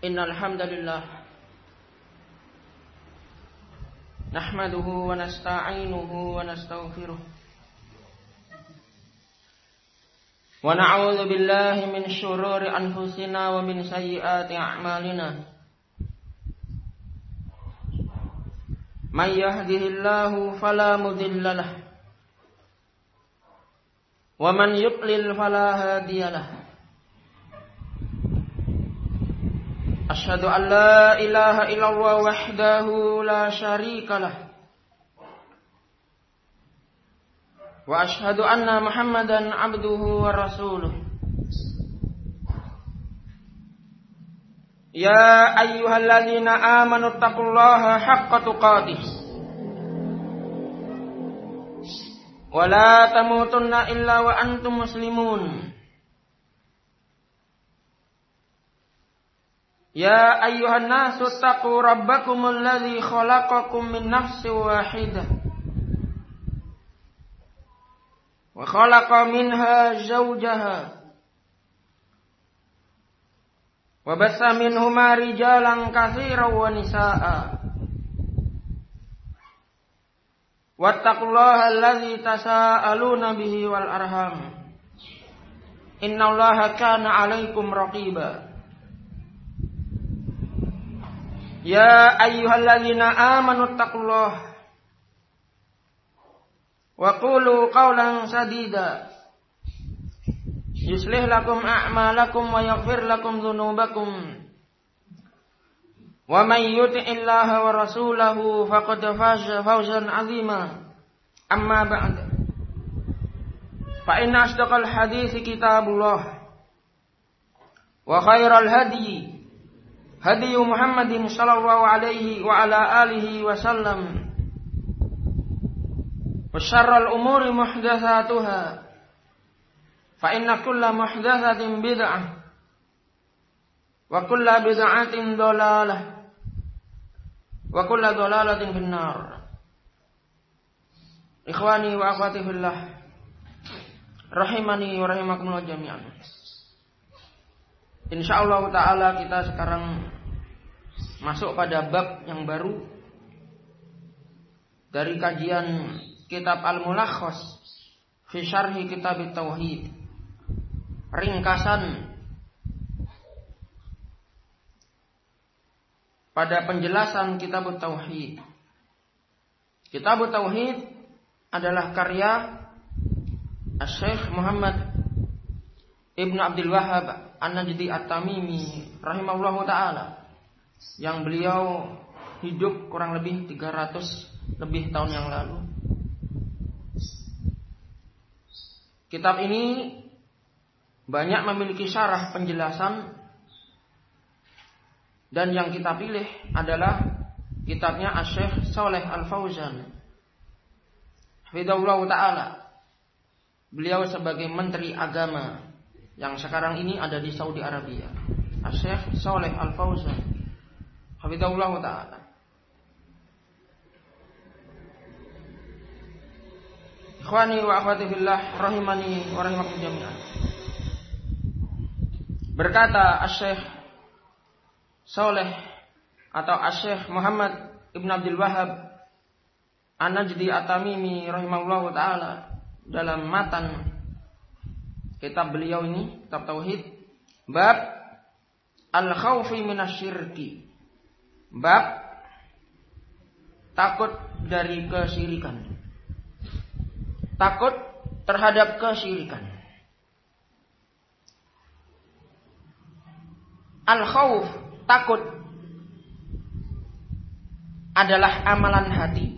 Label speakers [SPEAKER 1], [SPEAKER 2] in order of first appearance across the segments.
[SPEAKER 1] Innal hamdalillah nahmaduhu wa nasta'inuhu wa nastaghfiruh wa na'udzu billahi min syururi anfusina wa min sayyiati a'malina. May yahdihillahu fala mudilla lahu wa man yudlil fala hadiya lahu. Asyhadu an la ilaha illallah wahdahu la syarika lah wa asyhadu anna Muhammadan abduhu wa rasuluh. Ya ayyuhalladzina amanu taqullaha haqqa tuqatih wa la tamutunna illa wa antum muslimun. Ya ayyuhan nasu taqu rabbakumul ladzi khalaqakum min nafsin wahidah wa khalaqa minha zawjaha wa bassa minhuma rijalan katsiran wa nisaa'a wattaqullaha alladzi tasaaluna bihi wal arham innallaha kana 'alaikum raqiba. Ya ayyuhalladzina amanu taqullaha wa qulu qawlan sadida yuslih lakum a'malakum wa yaghfir lakum dzunubakum wa may yuti'illaha wa rasulahu faqad faza fawzan 'azima. Amma ba'd, fa inna asdaqal hadithi kitabullah wa khairal hadi hadi Muhammadin sallallahu alaihi wa ala alihi wa sallam wa syarrul umuri muhdatsatuha fa inna kulla muhdatsatin bid'ah wa kulla bid'atin dhalalah wa kulla dhalalatin finnar. Ikhwani wa akhwati fillah rahimani wa rahimakumullah jami'an. Insyaallah taala kita sekarang masuk pada bab yang baru dari kajian kitab Al-Mulakhas fi syarhi kitab Tauhid. Ringkasan pada penjelasan kitab Tauhid. Kitab Tauhid adalah karya Syekh Muhammad Ibn Abdul Wahhab An-Najdi At-Tamimi rahimahullahu ta'ala, yang beliau hidup kurang lebih 300 lebih tahun yang lalu. Kitab ini banyak memiliki syarah penjelasan, dan yang kita pilih adalah kitabnya Asy-Syaikh Shalih Al-Fauzan hafizahullahu ta'ala. Beliau sebagai Menteri Agama yang sekarang ini ada di Saudi Arabia, Asy-Syaikh Shalih Al-Fauzan hafizahullah ta'ala. Ikhwani wa akhwati fillah rahimani wa rahimakum jami'an. Berkata Asy-Syaikh Shalih atau Asy-Syaikh Muhammad Ibn Abdul Wahhab An-Najdi At-Tamimi rahimahullah ta'ala dalam matan kitab beliau ini, kitab Tauhid, bab al-khawfi minasyirki, bab takut dari kesyirikan, takut terhadap kesyirikan. Al-khawf, takut, adalah amalan hati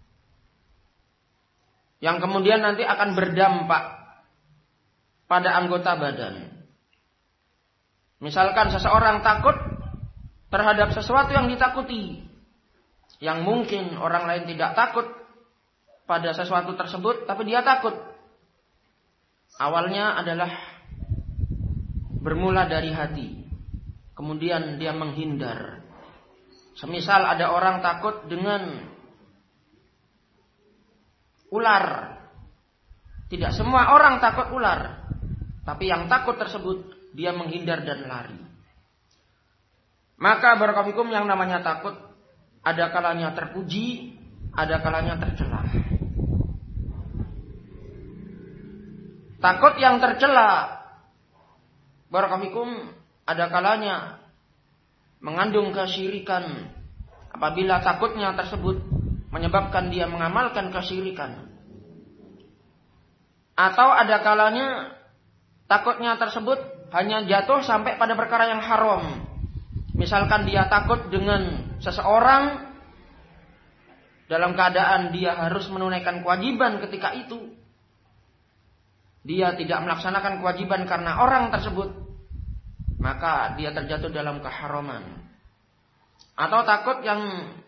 [SPEAKER 1] yang kemudian nanti akan berdampak pada anggota badan. Misalkan seseorang takut terhadap sesuatu yang ditakuti, yang mungkin orang lain tidak takut pada sesuatu tersebut, tapi dia takut. Awalnya adalah bermula dari hati, kemudian dia menghindar. Semisal ada orang takut dengan ular. Tidak semua orang takut ular, tapi yang takut tersebut dia menghindar dan lari. Maka barakallahu fikum, yang namanya takut ada kalanya terpuji, ada kalanya tercela. Takut yang tercela barakallahu fikum ada kalanya mengandung kesyirikan apabila takutnya tersebut menyebabkan dia mengamalkan kesyirikan. Atau ada kalanya takutnya tersebut hanya jatuh sampai pada perkara yang haram. Misalkan dia takut dengan seseorang dalam keadaan dia harus menunaikan kewajiban ketika itu. Dia tidak melaksanakan kewajiban karena orang tersebut, maka dia terjatuh dalam keharaman. Atau takut yang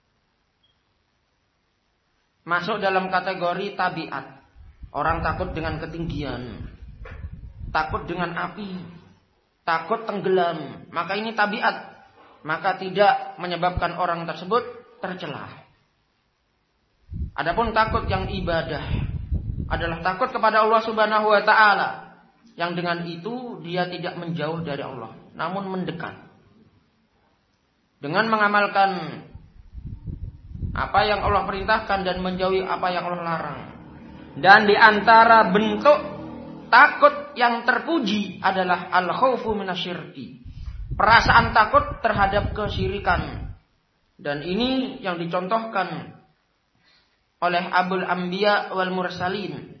[SPEAKER 1] masuk dalam kategori tabiat. Orang takut dengan ketinggian, takut dengan api, takut tenggelam, maka ini tabiat, maka tidak menyebabkan orang tersebut tercela. Adapun takut yang ibadah adalah takut kepada Allah Subhanahu wa taala, yang dengan itu dia tidak menjauh dari Allah, namun mendekat. Dengan mengamalkan apa yang Allah perintahkan dan menjauhi apa yang Allah larang. Dan di antara bentuk takut yang terpuji adalah al-khaufu minasyirki. Perasaan takut terhadap kesyirikan. Dan ini yang dicontohkan oleh Abul Anbiya wal Mursalin,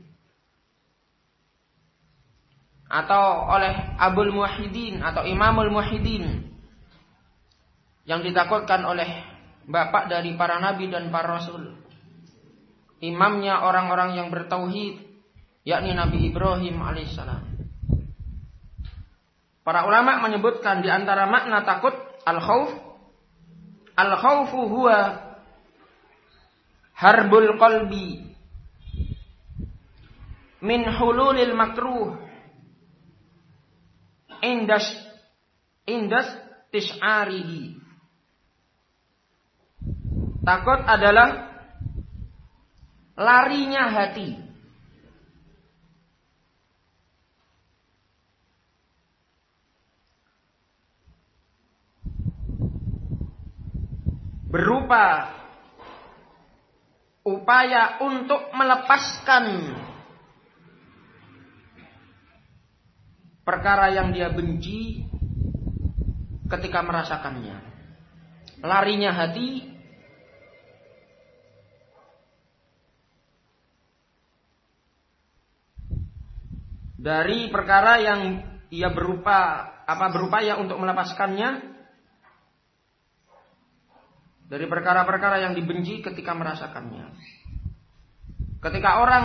[SPEAKER 1] atau oleh Abul Muwahhidin atau Imamul Muwahhidin, yang ditakutkan oleh bapak dari para nabi dan para rasul. Imamnya orang-orang yang bertauhid, yakni Nabi Ibrahim alaihissalam. Para ulama menyebutkan di antara makna takut al-khauf, al-khaufu huwa harbul qalbi min hululil makruh indas tish'arihi. Takut adalah larinya hati berupa upaya untuk melepaskan perkara yang dia benci ketika merasakannya. Larinya hati dari perkara yang ia berupaya untuk melepaskannya, dari perkara-perkara yang dibenci ketika merasakannya. Ketika orang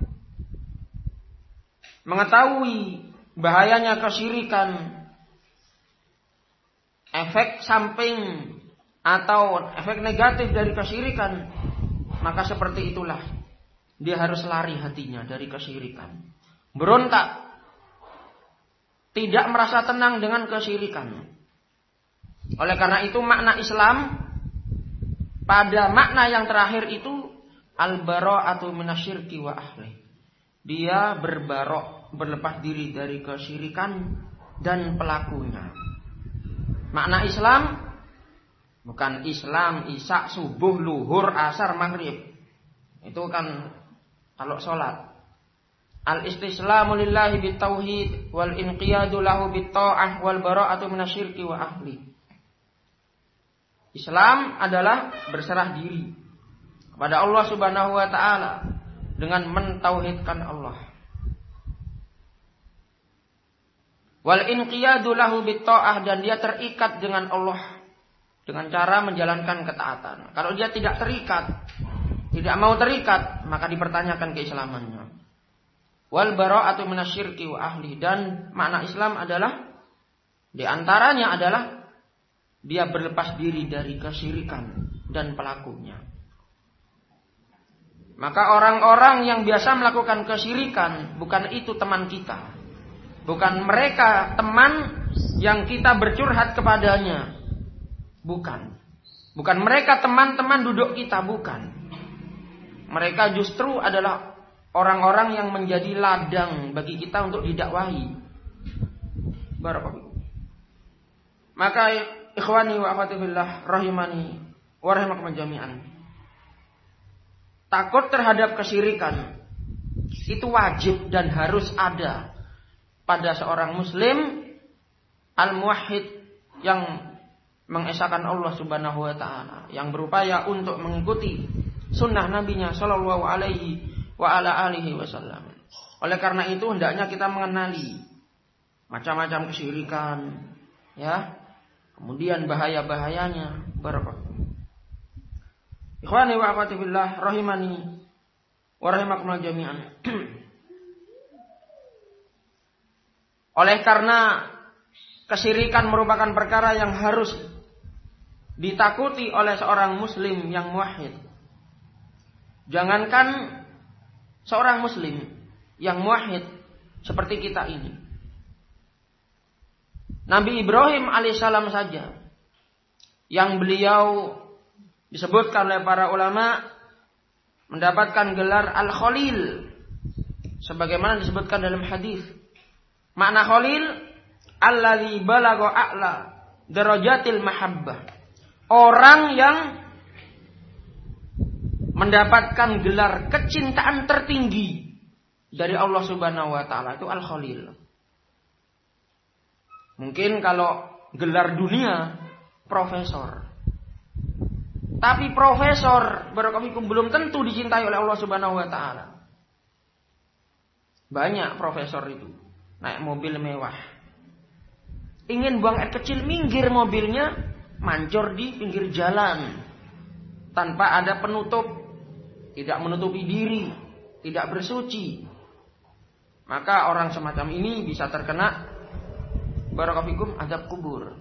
[SPEAKER 1] mengetahui bahayanya kesyirikan, efek samping atau efek negatif dari kesyirikan, maka seperti itulah dia harus lari hatinya dari kesyirikan. Berontak, tidak merasa tenang dengan kesyirikan. Oleh karena itu makna Islam pada makna yang terakhir itu al-bara'atu minasyirki wa ahli. Dia berlepas diri dari kesyirikan dan pelakunya. Makna Islam bukan Islam isya, subuh, luhur, asar, maghrib. Itu kan kalau sholat. Al-istislamu lillahi bitauhid wal inqiyadu lahu bitta'ah wal bara'atu minasyirki wa ahli. Islam adalah berserah diri kepada Allah Subhanahu wa taala dengan mentauhidkan Allah. Wal inqiyadu lahu bitta'ah, dan dia terikat dengan Allah dengan cara menjalankan ketaatan. Kalau dia tidak terikat, tidak mau terikat, maka dipertanyakan keislamannya. Wal bara'atu minasyirki wa ahli, dan makna Islam adalah di antaranya adalah dia berlepas diri dari kesyirikan dan pelakunya. Maka orang-orang yang biasa melakukan kesyirikan, bukan itu teman kita. Bukan mereka teman yang kita bercurhat kepadanya. Bukan. Bukan mereka teman-teman duduk kita, bukan. Mereka justru adalah orang-orang yang menjadi ladang bagi kita untuk didakwahi. Barakallahu. Maka ikhwani wa akhwati fillah rahimani wa rahimakumullah jami'an. Takut terhadap kesyirikan itu wajib dan harus ada pada seorang muslim al-muwahhid yang mengesahkan Allah Subhanahu wa taala, yang berupaya untuk mengikuti sunnah nabinya sallallahu alaihi wa ala alihi wasallam. Oleh karena itu hendaknya kita mengenali macam-macam kesyirikan, ya. Kemudian bahaya-bahayanya. Barakallahu. Ikhwani wa akhwati fillah rahimani wa rahimakumullah jami'an. Oleh karena kesyirikan merupakan perkara yang harus ditakuti oleh seorang muslim yang muwahhid. Jangankan seorang muslim yang muwahhid seperti kita ini. Nabi Ibrahim alaihissalam saja yang beliau disebutkan oleh para ulama mendapatkan gelar Al-Khalil sebagaimana disebutkan dalam hadis. Makna Khalil alladzi balagha a'la darajatil mahabbah. Orang yang mendapatkan gelar kecintaan tertinggi dari Allah Subhanahu wa taala itu Al-Khalil. Mungkin kalau gelar dunia profesor. Tapi profesor barakallahu belum tentu dicintai oleh Allah Subhanahu wa taala. Banyak profesor itu naik mobil mewah. Ingin buang air kecil, minggir mobilnya, mancur di pinggir jalan. Tanpa ada penutup, tidak menutupi diri, tidak bersuci. Maka orang semacam ini bisa terkena barakallahu azab kubur.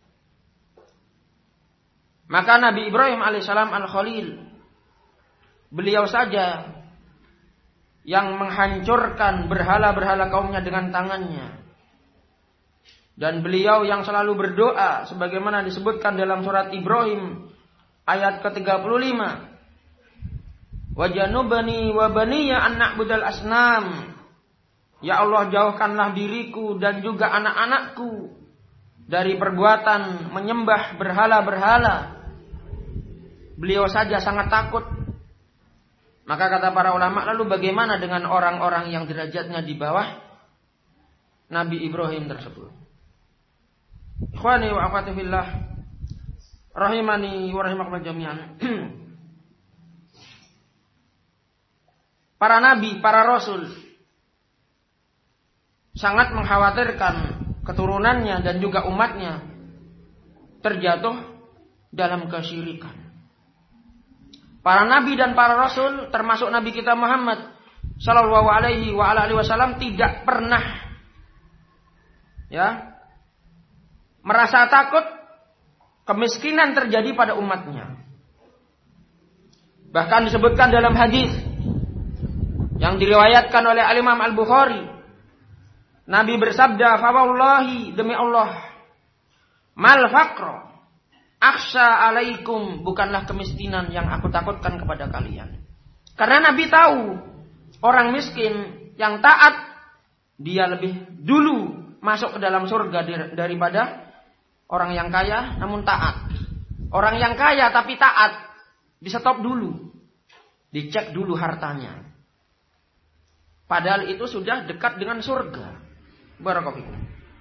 [SPEAKER 1] Maka Nabi Ibrahim alaihissalam Al-Khalil, beliau saja yang menghancurkan berhala-berhala kaumnya dengan tangannya. Dan beliau yang selalu berdoa sebagaimana disebutkan dalam surat Ibrahim ayat ke-35. Wajanubani wa baniya an na'budal asnam. Ya Allah, jauhkanlah diriku dan juga anak-anakku dari perbuatan menyembah berhala-berhala. Beliau saja sangat takut. Maka kata para ulama, lalu bagaimana dengan orang-orang yang derajatnya di bawah Nabi Ibrahim tersebut? Ikhwani wa akhwati fillah rahimani wa rahimakumullah jami'an. Para nabi, para rasul sangat mengkhawatirkan keturunannya dan juga umatnya terjatuh dalam kesyirikan. Para nabi dan para rasul termasuk nabi kita Muhammad sallallahu alaihi wa ala alihi wasallam tidak pernah merasa takut kemiskinan terjadi pada umatnya. Bahkan disebutkan dalam hadis yang diriwayatkan oleh Al-Imam Al-Bukhari, Nabi bersabda, "Fa wallahi, demi Allah, mal faqra akhsha alaikum, bukanlah kemiskinan yang aku takutkan kepada kalian." Karena Nabi tahu orang miskin yang taat dia lebih dulu masuk ke dalam surga daripada orang yang kaya namun taat. Orang yang kaya tapi taat di stop dulu, dicek dulu hartanya. Padahal itu sudah dekat dengan surga. Barakallahu fikum.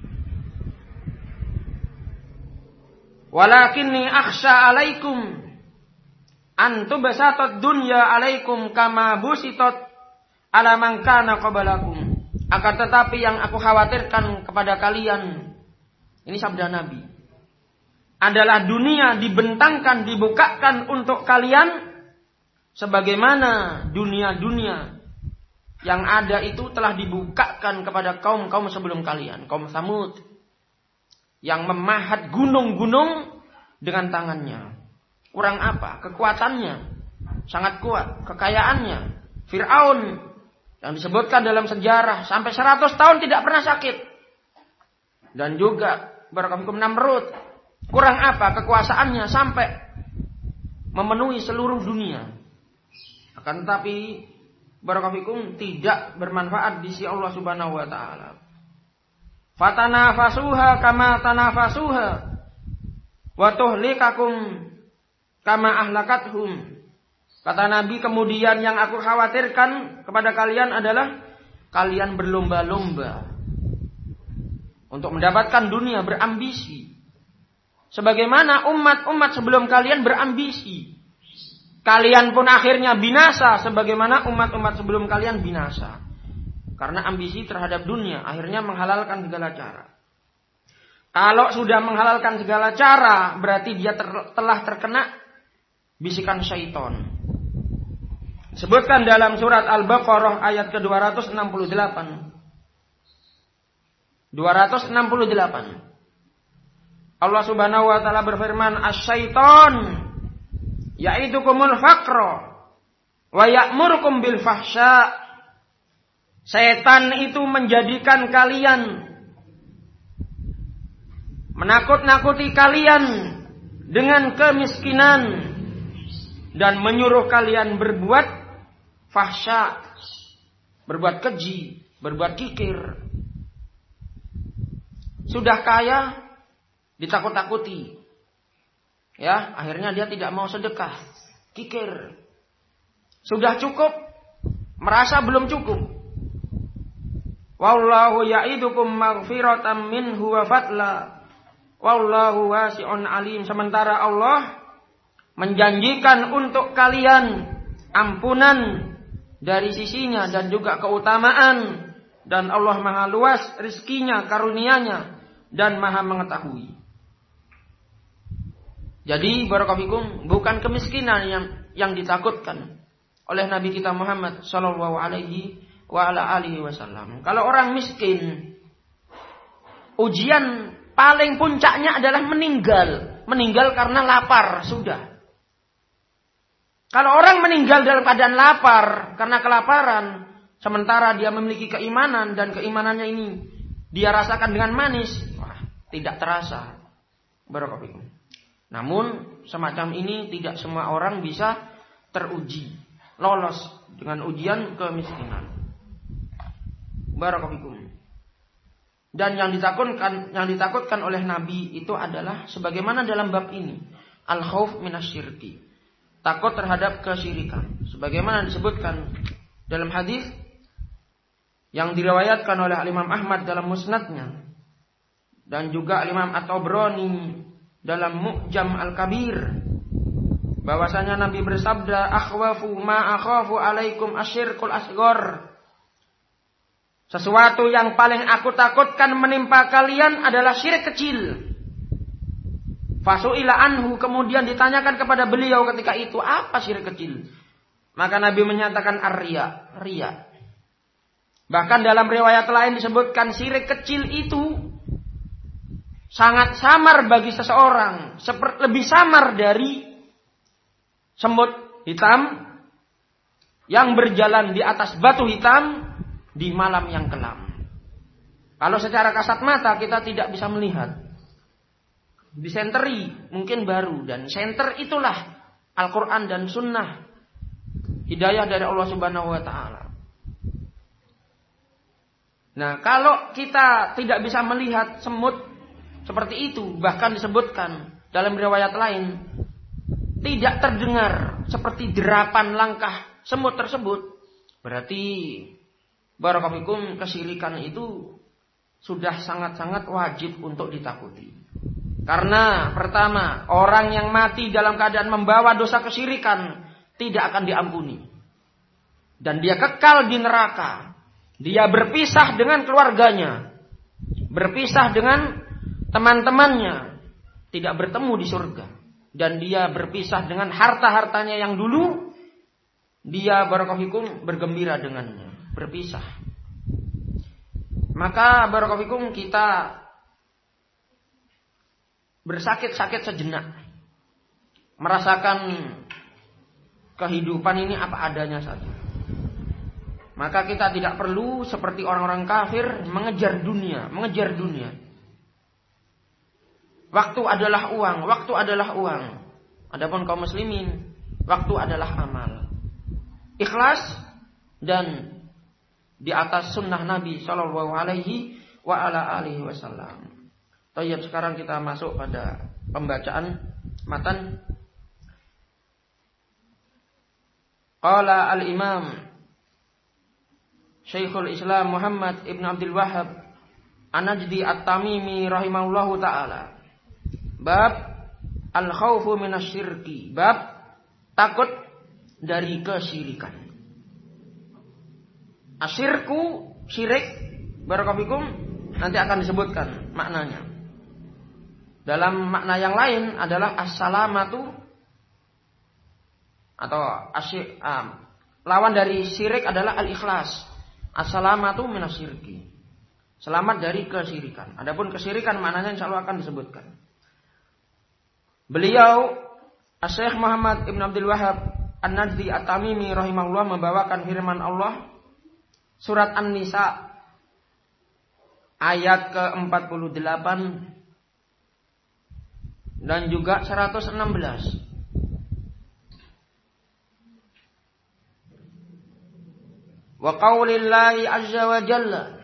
[SPEAKER 1] Walakinni akhsha alaikum an tubsatat dunya alaikum kama busitat ala man kana qablakum. Akan tetapi yang aku khawatirkan kepada kalian, ini sabda Nabi, adalah dunia dibentangkan, dibukakan untuk kalian sebagaimana dunia-dunia yang ada itu telah dibukakan kepada kaum-kaum sebelum kalian, kaum Tsamud, yang memahat gunung-gunung dengan tangannya. Kurang apa? Kekuatannya sangat kuat, kekayaannya. Fir'aun yang disebutkan dalam sejarah sampai 100 tahun tidak pernah sakit. Dan juga barakallahu Namrud, kurang apa? Kekuasaannya sampai memenuhi seluruh dunia. Akan tetapi barakallahu tidak bermanfaat di sisi Allah Subhanahu wa taala. Fatanafasuha kama tanafasuha. wa tuhlikakum kama ahlakathum. Kata Nabi, kemudian yang aku khawatirkan kepada kalian adalah kalian berlomba-lomba untuk mendapatkan dunia, berambisi. Sebagaimana umat-umat sebelum kalian berambisi. Kalian pun akhirnya binasa sebagaimana umat-umat sebelum kalian binasa. Karena ambisi terhadap dunia akhirnya menghalalkan segala cara. Kalau sudah menghalalkan segala cara, berarti dia telah terkena bisikan syaitan. Disebutkan dalam surat Al-Baqarah ayat ke-268. 268. Allah Subhanahu wa taala berfirman, "Asy-syaiton ya'idukumul faqra wa ya'murukum bil fahsya." Setan itu menjadikan kalian, menakut-nakuti kalian dengan kemiskinan dan menyuruh kalian berbuat fahsya, berbuat keji, berbuat kikir. Sudah kaya ditakut-takuti. Ya, akhirnya dia tidak mau sedekah, kikir. Sudah cukup, merasa belum cukup. Wallahu ya'idukum maghfiratan minhu wa fadla. Wallahu wasi'un alim. Sementara Allah menjanjikan untuk kalian ampunan dari sisinya dan juga keutamaan, dan Allah maha luas rizkinya, karunianya, dan maha mengetahui. Jadi barakallahu bukan kemiskinan yang ditakutkan oleh Nabi kita Muhammad sallallahu alaihi wa ala alihi wasallam. Kalau orang miskin, ujian paling puncaknya adalah meninggal karena lapar, sudah. Kalau orang meninggal dalam keadaan lapar karena kelaparan, sementara dia memiliki keimanan dan keimanannya ini dia rasakan dengan manis, wah, tidak terasa. Barakallahu. Namun semacam ini tidak semua orang bisa teruji, lolos dengan ujian kemiskinan. Barakallahu. Dan yang ditakutkan oleh Nabi itu adalah sebagaimana dalam bab ini, al-khauf minasyirki. Takut terhadap kesyirikan. Sebagaimana disebutkan dalam hadis yang diriwayatkan oleh Imam Ahmad dalam musnadnya. Dan juga Imam At-Tabrani dalam Mu'jam Al-Kabir. Bahwasanya Nabi bersabda, "Akhwafu ma akhafu alaikum asyirkul asghar." Sesuatu yang paling aku takutkan menimpa kalian adalah syirik kecil. Fasu'ila anhu, kemudian ditanyakan kepada beliau ketika itu, apa syirik kecil? Maka Nabi menyatakan riya. Bahkan dalam riwayat lain disebutkan syirik kecil itu sangat samar bagi seseorang, lebih samar dari semut hitam yang berjalan di atas batu hitam di malam yang kelam. Kalau secara kasat mata kita tidak bisa melihat. Disenteri mungkin baru, dan senter itulah Al-Quran dan Sunnah, hidayah dari Allah Subhanahu wa taala. Nah, kalau kita tidak bisa melihat semut seperti itu, bahkan disebutkan dalam riwayat lain tidak terdengar seperti derapan langkah semut tersebut, berarti barakallahu fikum kesyirikan itu sudah sangat-sangat wajib untuk ditakuti. Karena pertama, orang yang mati dalam keadaan membawa dosa kesyirikan tidak akan diampuni. Dan dia kekal di neraka. Dia berpisah dengan keluarganya. Berpisah dengan teman-temannya. Tidak bertemu di surga. Dan dia berpisah dengan harta-hartanya yang dulu dia barakallahu fikum bergembira dengannya. Berpisah. Maka barakallahu fikum kita bersakit-sakit sejenak, merasakan kehidupan ini apa adanya saja. Maka kita tidak perlu seperti orang-orang kafir mengejar dunia. Waktu adalah uang. Adapun kaum muslimin, waktu adalah amal. Ikhlas dan di atas sunnah Nabi sallallahu alaihi wa ala alihi wasallam. Tayyib, sekarang kita masuk pada pembacaan matan. Qala al-Imam Syekhul Islam Muhammad Ibn Abdul Wahhab An-Najdi At-Tamimi rahimahullahu ta'ala. Bab al-khawfu minasyirki. Bab takut dari kesyirikan. Asyirku, syirik, barakallahu nanti akan disebutkan maknanya. Dalam makna yang lain adalah as-salamatu, atau lawan dari syirik adalah al-ikhlas. As-salamatu minasyirki. Selamat dari kesyirikan. Adapun kesyirikan maknanya insyaallah akan disebutkan. Beliau Syekh Muhammad Ibn Abdul Wahhab An-Najdi At-Tamimi rahimahullah membawakan firman Allah surat An-Nisa ayat ke-48 dan juga 116. Wa qaulillahi azza wa jalla,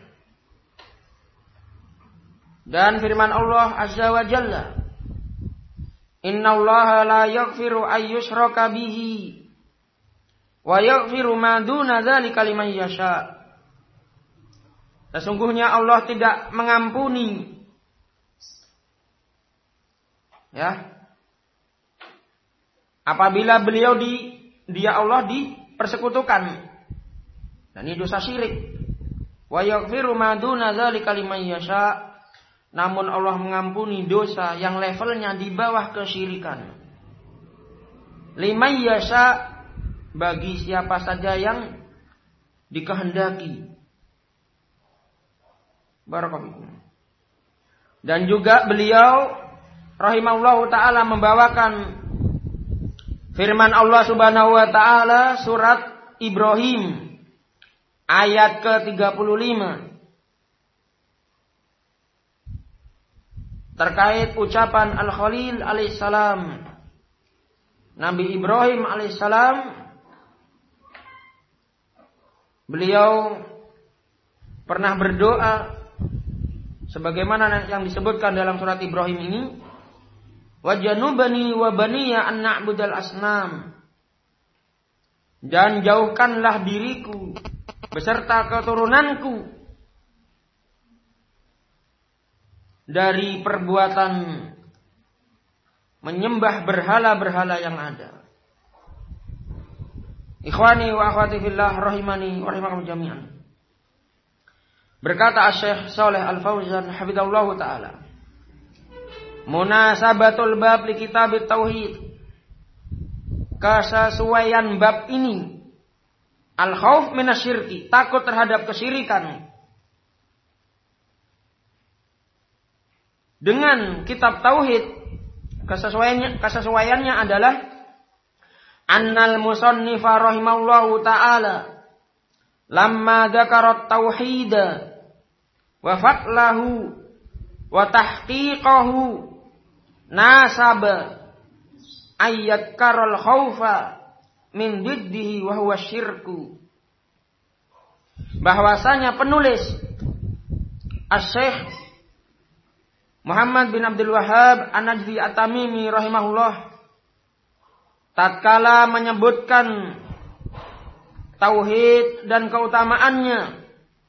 [SPEAKER 1] dan firman Allah azza wa jalla, innallaha la yaghfiru ay yushraka bihi wa yaghfiru ma duna dzalika liman yasha. Sesungguhnya Allah tidak mengampuni, ya, apabila dia Allah dipersekutukan. Dan ini dosa syirik. Wa yaghfiru ma duna dzalika liman yasha. Namun Allah mengampuni dosa yang levelnya di bawah kesyirikan. Liman yasha, bagi siapa saja yang dikehendaki. Barakallahu. Dan juga beliau rahimahullahu ta'ala membawakan firman Allah subhanahu wa ta'ala surat Ibrahim ayat ke-35 terkait ucapan Al-Khalil alaihissalam. Nabi Ibrahim alaihissalam, beliau pernah berdoa sebagaimana yang disebutkan dalam surat Ibrahim ini, wajanubani wa baniya an na'budal asnam, dan jauhkanlah diriku beserta keturunanku dari perbuatan menyembah berhala-berhala yang ada. Ikhwani wa akhwati fillah rahimani wa rahimakum jami'an. Berkata Syekh Shalih Al-Fauzan hafizahullahu taala, munasabatul bab li kitab tauhid, kesesuaian bab ini, al-khauf minasyirki, takut terhadap kesyirikan, dengan kitab tauhid, kesesuaiannya adalah annal musannifa rahimahullahu ta'ala lamma dzakarat tauhida wa fadlahu wa tahqiqahu nasaba ayat karol khaufa min diddihi wa huwa syirku. Bahwasanya penulis Asy-Syaikh Muhammad bin Abdul Wahhab An-Najdi At-Tamimi rahimahullah tatkala menyebutkan tauhid dan keutamaannya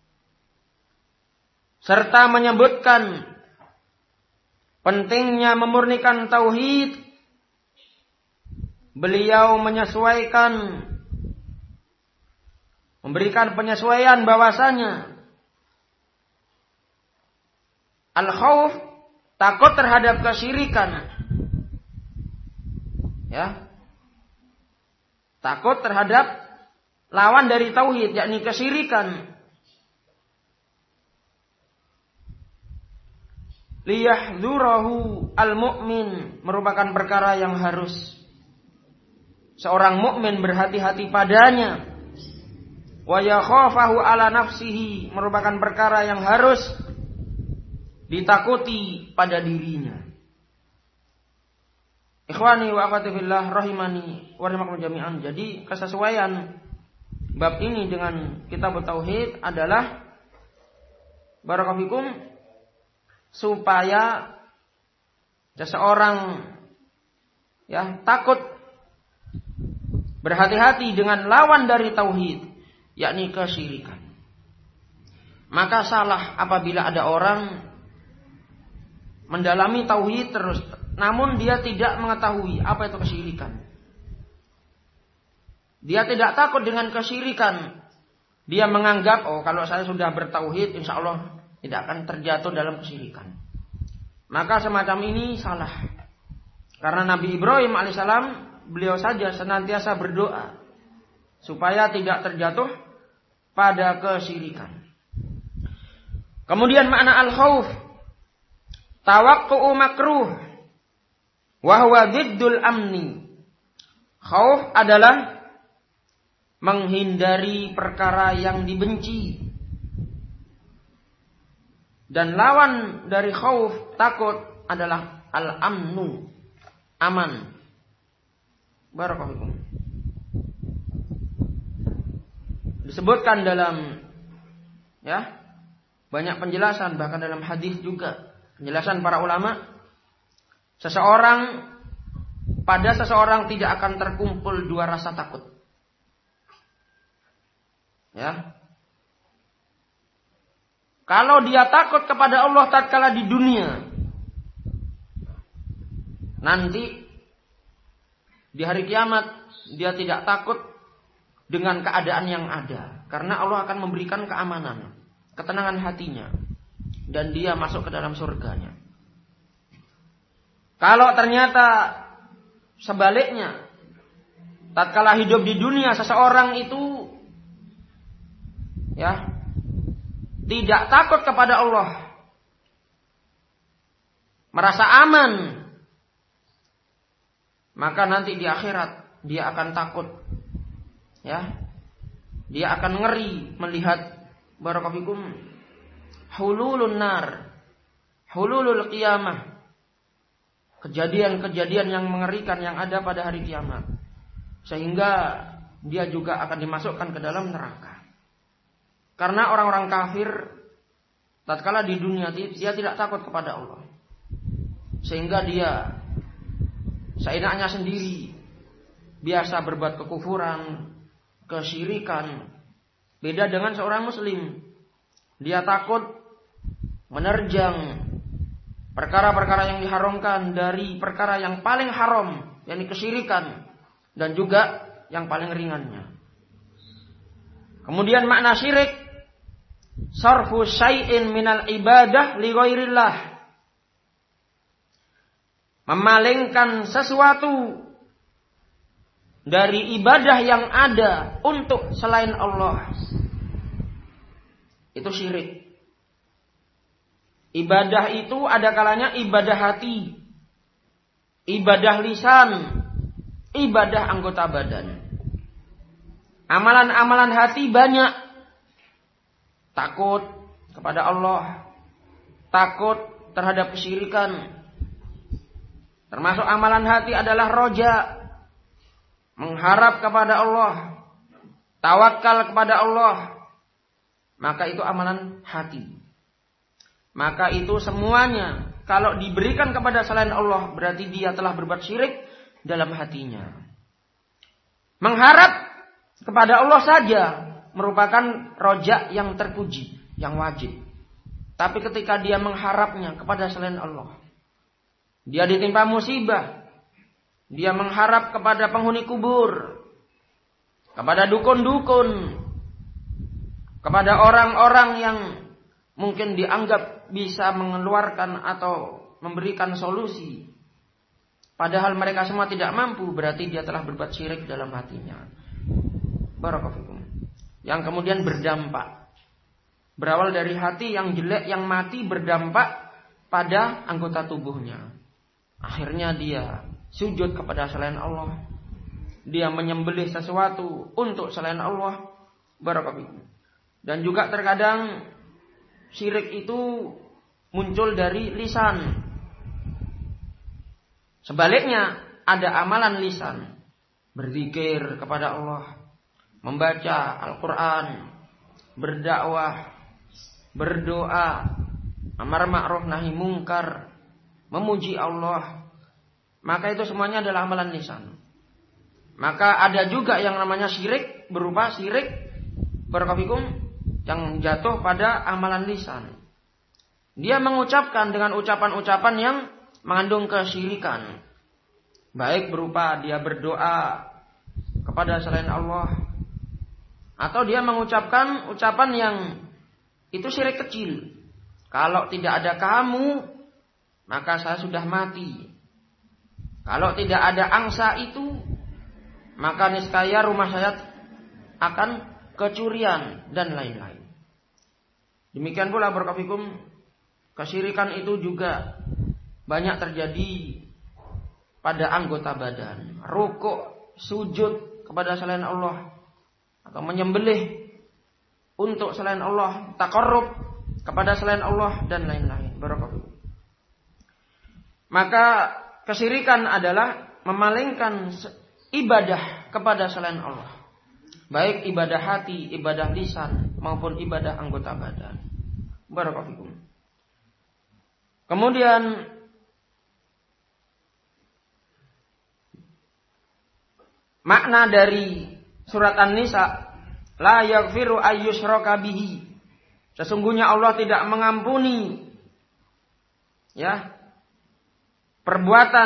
[SPEAKER 1] serta menyebutkan pentingnya memurnikan tauhid, beliau memberikan penyesuaian bahwasanya al-khauf, takut terhadap kesyirikan, ya, takut terhadap lawan dari tauhid, yakni kesyirikan, liyahdurahu al-mu'min, merupakan perkara yang harus seorang mukmin berhati-hati padanya. Wa yakhafahu ala nafsihi, merupakan perkara yang harus ditakuti pada dirinya. Ikhwani wa akhwati fillah rahimani wa rahimakum jami'an. Jadi kesesuaian bab ini dengan kitab tauhid adalah barakallahu fikum supaya seseorang takut, berhati-hati dengan lawan dari tauhid, yakni kesyirikan. Maka salah apabila ada orang mendalami tauhid terus, namun dia tidak mengetahui apa itu kesyirikan. Dia tidak takut dengan kesyirikan. Dia menganggap, kalau saya sudah bertauhid, insya Allah tidak akan terjatuh dalam kesyirikan. Maka semacam ini salah. Karena Nabi Ibrahim alaihissalam, beliau saja senantiasa berdoa supaya tidak terjatuh pada kesyirikan. Kemudian makna al-khauf, tawaqqu'u makruh wa huwa diddul amni. Khauf adalah menghindari perkara yang dibenci. Dan lawan dari khauf, takut, adalah al-amnu, aman. Barakallahu. Disebutkan dalam banyak penjelasan, bahkan dalam hadis juga penjelasan para ulama, pada seseorang tidak akan terkumpul dua rasa takut. Kalau dia takut kepada Allah tatkala di dunia, nanti di hari kiamat dia tidak takut dengan keadaan yang ada, karena Allah akan memberikan keamanan, ketenangan hatinya, dan dia masuk ke dalam surganya. Kalau ternyata sebaliknya, tatkala hidup di dunia seseorang itu tidak takut kepada Allah, merasa aman, maka nanti di akhirat dia akan takut. Dia akan ngeri melihat barakallahu hululun nar, hululul qiyamah, kejadian-kejadian yang mengerikan yang ada pada hari kiamat, sehingga dia juga akan dimasukkan ke dalam neraka. Karena orang-orang kafir tatkala di dunia dia tidak takut kepada Allah, sehingga dia seenaknya sendiri biasa berbuat kekufuran, kesyirikan. Beda dengan seorang muslim, dia takut menerjang perkara-perkara yang diharamkan dari perkara yang paling haram, yakni kesyirikan, dan juga yang paling ringannya. Kemudian makna syirik, sarfu syai'in minal ibadah li ghairillah, memalingkan sesuatu dari ibadah yang ada untuk selain Allah. Itu syirik. Ibadah itu ada kalanya ibadah hati, ibadah lisan, ibadah anggota badan. Amalan-amalan hati banyak. Takut kepada Allah, takut terhadap kesyirikan. Termasuk amalan hati adalah roja, mengharap kepada Allah, tawakal kepada Allah. Maka itu amalan hati. Maka itu semuanya kalau diberikan kepada selain Allah, berarti dia telah berbuat syirik dalam hatinya. Mengharap kepada Allah saja merupakan roja yang terpuji, yang wajib. Tapi ketika dia mengharapnya kepada selain Allah, dia ditimpa musibah, dia mengharap kepada penghuni kubur, kepada dukun-dukun, kepada orang-orang yang mungkin dianggap bisa mengeluarkan atau memberikan solusi, padahal mereka semua tidak mampu, berarti dia telah berbuat syirik dalam hatinya. Barakallahu. Yang kemudian berdampak, berawal dari hati yang jelek, yang mati, berdampak pada anggota tubuhnya. Akhirnya dia sujud kepada selain Allah, dia menyembelih sesuatu untuk selain Allah. Barakallahu. Dan juga terkadang syirik itu muncul dari lisan. Sebaliknya ada amalan lisan, berzikir kepada Allah, membaca Al-Quran, berdakwah, berdoa, amar ma'ruf nahi mungkar, memuji Allah, maka itu semuanya adalah amalan lisan. Maka ada juga yang namanya syirik, berupa syirik barakallahu yang jatuh pada amalan lisan. Dia mengucapkan dengan ucapan-ucapan yang mengandung kesyirikan. Baik berupa dia berdoa kepada selain Allah, atau dia mengucapkan ucapan yang itu syirik kecil. Kalau tidak ada kamu, maka saya sudah mati. Kalau tidak ada angsa itu, maka niscaya rumah saya akan kecurian dan lain-lain. Demikian pula barakallahu kesyirikan itu juga banyak terjadi pada anggota badan. Rukuk, sujud kepada selain Allah, atau menyembelih untuk selain Allah, taqarrub kepada selain Allah dan lain-lain. Barakallahu. Maka kesyirikan adalah memalingkan ibadah kepada selain Allah. Baik ibadah hati, ibadah lisan maupun ibadah anggota badan. Barakallahu. Kemudian makna dari surat An-Nisa, la yaghfiru ayyushraka bihi. Sesungguhnya Allah tidak mengampuni perbuatan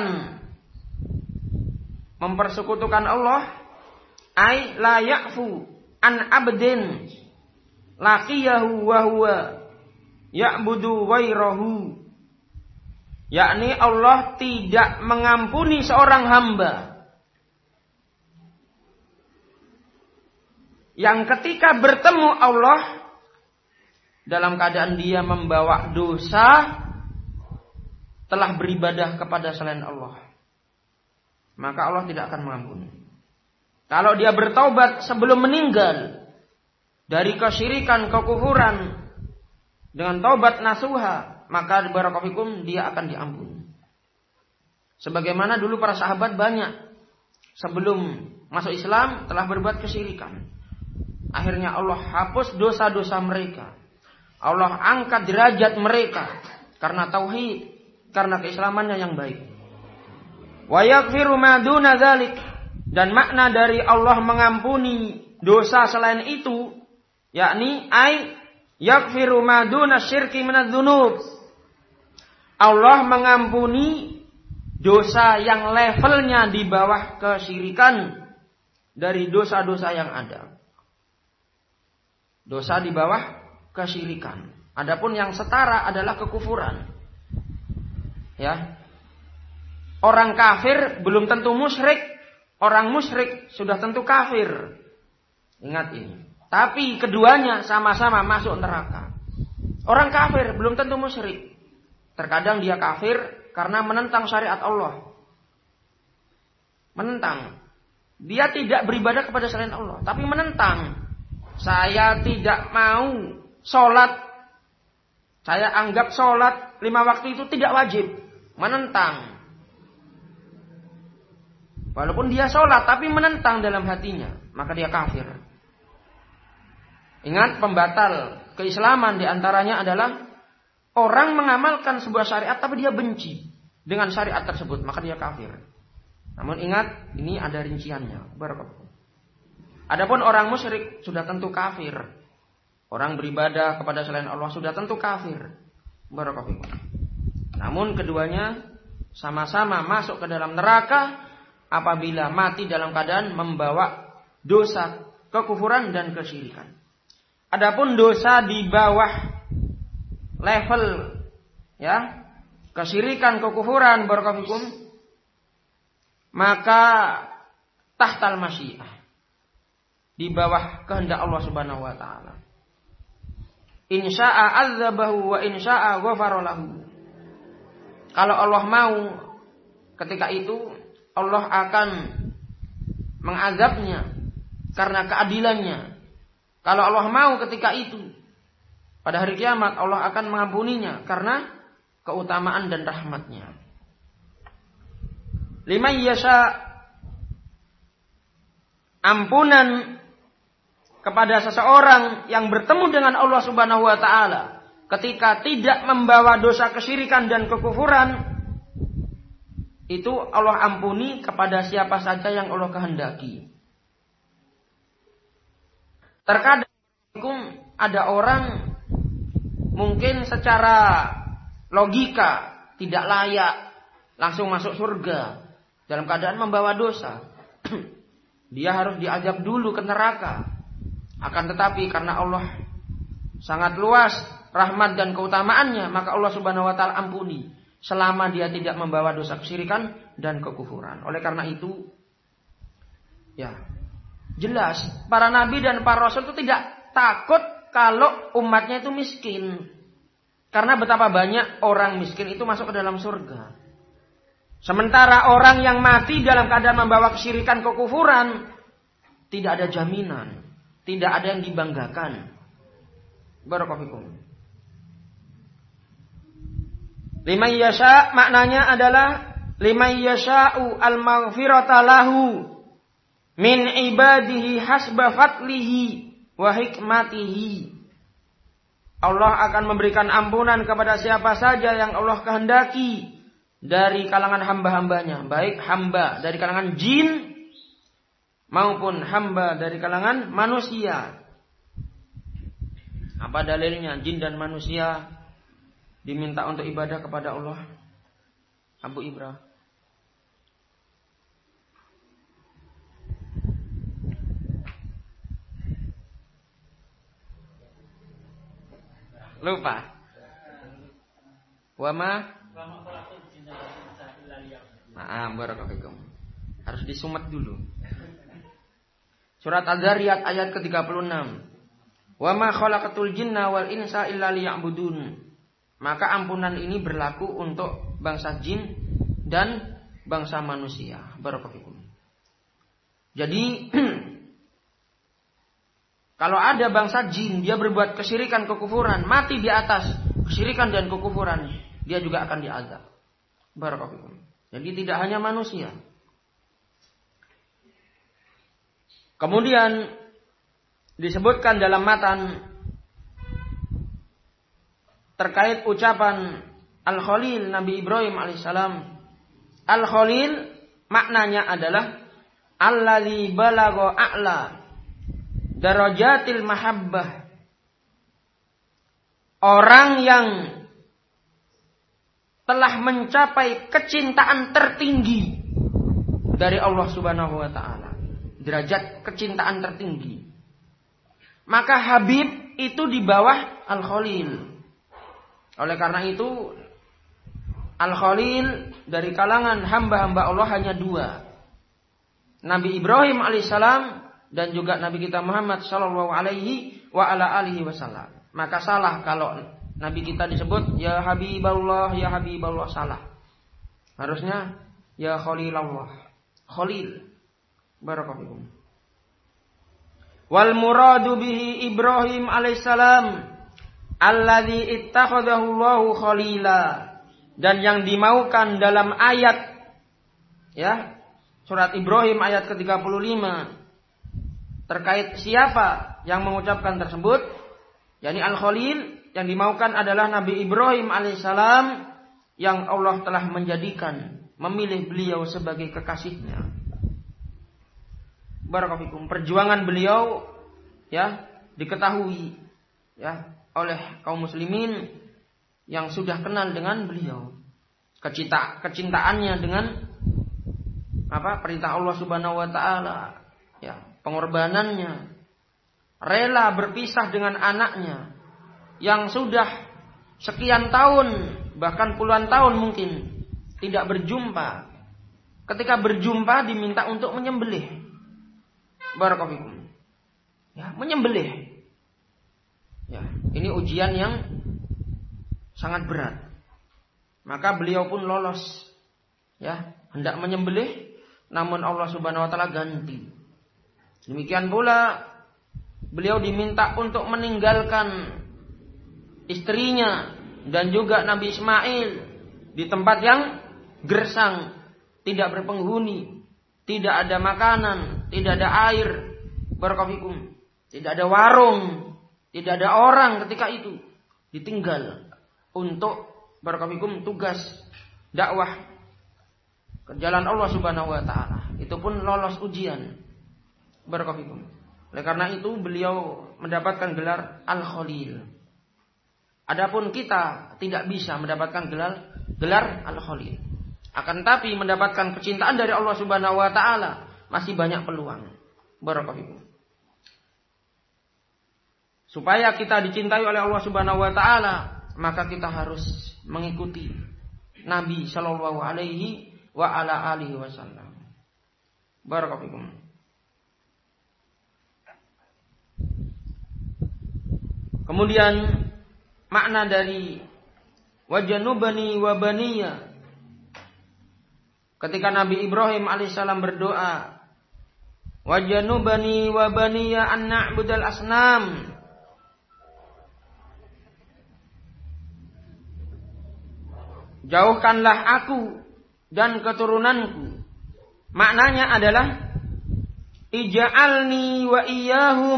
[SPEAKER 1] mempersekutukan Allah, ai la ya'fu an abdin laqiyahu wa huwa ya'budu ghairahu. Yakni Allah tidak mengampuni seorang hamba yang ketika bertemu Allah dalam keadaan dia membawa dosa, telah beribadah kepada selain Allah, maka Allah tidak akan mengampuni. Kalau dia bertaubat sebelum meninggal dari kesyirikan, kekufuran dengan taubat nasuha, maka barakallahu dia akan diampuni. Sebagaimana dulu para sahabat banyak sebelum masuk Islam telah berbuat kesyirikan. Akhirnya Allah hapus dosa-dosa mereka. Allah angkat derajat mereka karena tauhid, karena keislamannya yang baik. Wa yaghfiru ma duna dzalik, dan makna dari Allah mengampuni dosa selain itu, yakni ai yaghfiru ma duna syirki minadz-dzunub. Allah mengampuni dosa yang levelnya di bawah kesyirikan dari dosa-dosa yang ada. Dosa di bawah kesyirikan. Adapun yang setara adalah kekufuran. Orang kafir belum tentu musyrik, orang musyrik sudah tentu kafir. Ingat ini. Tapi keduanya sama-sama masuk neraka. Orang kafir belum tentu musyrik. Terkadang dia kafir karena menentang syariat Allah. Menentang. Dia tidak beribadah kepada selain Allah, tapi menentang. Saya tidak mau sholat. Saya anggap sholat 5 waktu itu tidak wajib. Menentang. Walaupun dia sholat, tapi menentang dalam hatinya, maka dia kafir. Ingat, pembatal keislaman diantaranya adalah orang mengamalkan sebuah syariat, tapi dia benci dengan syariat tersebut, maka dia kafir. Namun ingat, ini ada rinciannya. Barakallahu. Adapun orang musyrik sudah tentu kafir. Orang beribadah kepada selain Allah sudah tentu kafir. Barakallahu. Namun keduanya sama-sama masuk ke dalam neraka apabila mati dalam keadaan membawa dosa kekufuran dan kesyirikan. Adapun dosa di bawah level kesyirikan, kekufuran, barakallahu, maka tahtal masyiah, di bawah kehendak Allah Subhanahu wa taala. Insya'a azabahu wa insya'a ghafara lahu. Kalau Allah mau, ketika itu Allah akan mengazabnya karena keadilannya. Kalau Allah mau ketika itu, pada hari kiamat Allah akan mengampuninya karena keutamaan dan rahmatnya. Liman yasha, ampunan kepada seseorang yang bertemu dengan Allah Subhanahu wa taala ketika tidak membawa dosa kesyirikan dan kekufuran, itu Allah ampuni kepada siapa saja yang Allah kehendaki. Terkadang ada orang mungkin secara logika tidak layak langsung masuk surga dalam keadaan membawa dosa. Dia harus diajak dulu ke neraka. Akan tetapi karena Allah sangat luas rahmat dan keutamaannya, maka Allah Subhanahu wa taala ampuni selama dia tidak membawa dosa kesyirikan dan kekufuran. Oleh karena itu, ya, jelas para nabi dan para rasul itu tidak takut kalau umatnya itu miskin. Karena betapa banyak orang miskin itu masuk ke dalam surga. Sementara orang yang mati dalam keadaan membawa kesyirikan kekufuran, tidak ada jaminan, tidak ada yang dibanggakan. Barakallahu fikum. Liman yasha maknanya adalah liman yasha'u al-maghfirata lahu min ibadihi hasba fadlihi wa hikmatihi. Allah akan memberikan ampunan kepada siapa saja yang Allah kehendaki dari kalangan hamba-hambanya, baik hamba dari kalangan jin maupun hamba dari kalangan manusia. Apa dalilnya jin dan manusia diminta untuk ibadah kepada Allah? Abu Ibra. Lupa. Wama. Barakallahu. Harus disumet dulu. Surat Az-Zariyat ayat ke-36. Wama khalaqatul jinna wal insa illa liya'budun. Maka ampunan ini berlaku untuk bangsa jin dan bangsa manusia. Barakallahu. Jadi kalau ada bangsa jin, dia berbuat kesyirikan, kekufuran, mati di atas kesyirikan dan kekufuran, dia juga akan diazab. Barakallahu. Jadi tidak hanya manusia. Kemudian disebutkan dalam matan terkait ucapan Al-Khalil Nabi Ibrahim alaihissalam. Al-Khalil maknanya adalah alladzi balagha a'la darajatil mahabbah. Orang yang telah mencapai kecintaan tertinggi dari Allah Subhanahu wa taala. Derajat kecintaan tertinggi. Maka Habib itu di bawah Al-Khalil. Oleh karena itu Al-Khalil dari kalangan hamba-hamba Allah hanya dua. Nabi Ibrahim alaihissalam dan juga Nabi kita Muhammad sallallahu alaihi wa ala alihi wasallam. Maka salah kalau Nabi kita disebut ya Habiballah, ya Habiballah, salah. Harusnya ya Khalilullah. Khalil. Barakallahu. Wal muradu bihi Ibrahim alaihissalam alladzi ittakhadahu Allahu khalila. Dan yang dimaukan dalam ayat ya surat Ibrahim ayat ke-35 terkait siapa yang mengucapkan tersebut, yakni Al-Khalil, yang dimaukan adalah Nabi Ibrahim alaihissalam yang Allah telah menjadikan, memilih beliau sebagai kekasihnya. Barakallahu. Perjuangan beliau ya diketahui ya oleh kaum muslimin yang sudah kenal dengan beliau. Kecintaannya dengan perintah Allah Subhanahu wa taala, ya, pengorbanannya, rela berpisah dengan anaknya yang sudah sekian tahun, bahkan puluhan tahun mungkin tidak berjumpa. Ketika berjumpa diminta untuk menyembelih. Barakallahu. Ya, menyembelih. Ya, ini ujian yang sangat berat. Maka beliau pun lolos. Ya, hendak menyembelih, namun Allah Subhanahu wa taala ganti. Demikian pula beliau diminta untuk meninggalkan istrinya dan juga Nabi Ismail di tempat yang gersang, tidak berpenghuni, tidak ada makanan, tidak ada air, barakallahu, tidak ada warung, tidak ada orang ketika itu. ditinggal untuk barakallahu tugas dakwah ke jalan Allah Subhanahu wa taala. Itu pun lolos ujian. Barakallahu. Oleh karena itu beliau mendapatkan gelar Al-Khalil. Adapun kita tidak bisa mendapatkan gelar Al-Khalil. Akan tapi mendapatkan kecintaan dari Allah Subhanahu wa taala masih banyak peluang. Barakallahu. Supaya kita dicintai oleh Allah Subhanahu wa taala, maka kita harus mengikuti Nabi sallallahu alaihi wa ala alihi wasallam. Barakallahu. Kemudian makna dari wajanubani wa baniya, ketika Nabi Ibrahim alaihissalam berdoa, wajanubani wa baniya an na'budal asnam, jauhkanlah aku dan keturunanku. Maknanya adalah ij'alni wa iyyahum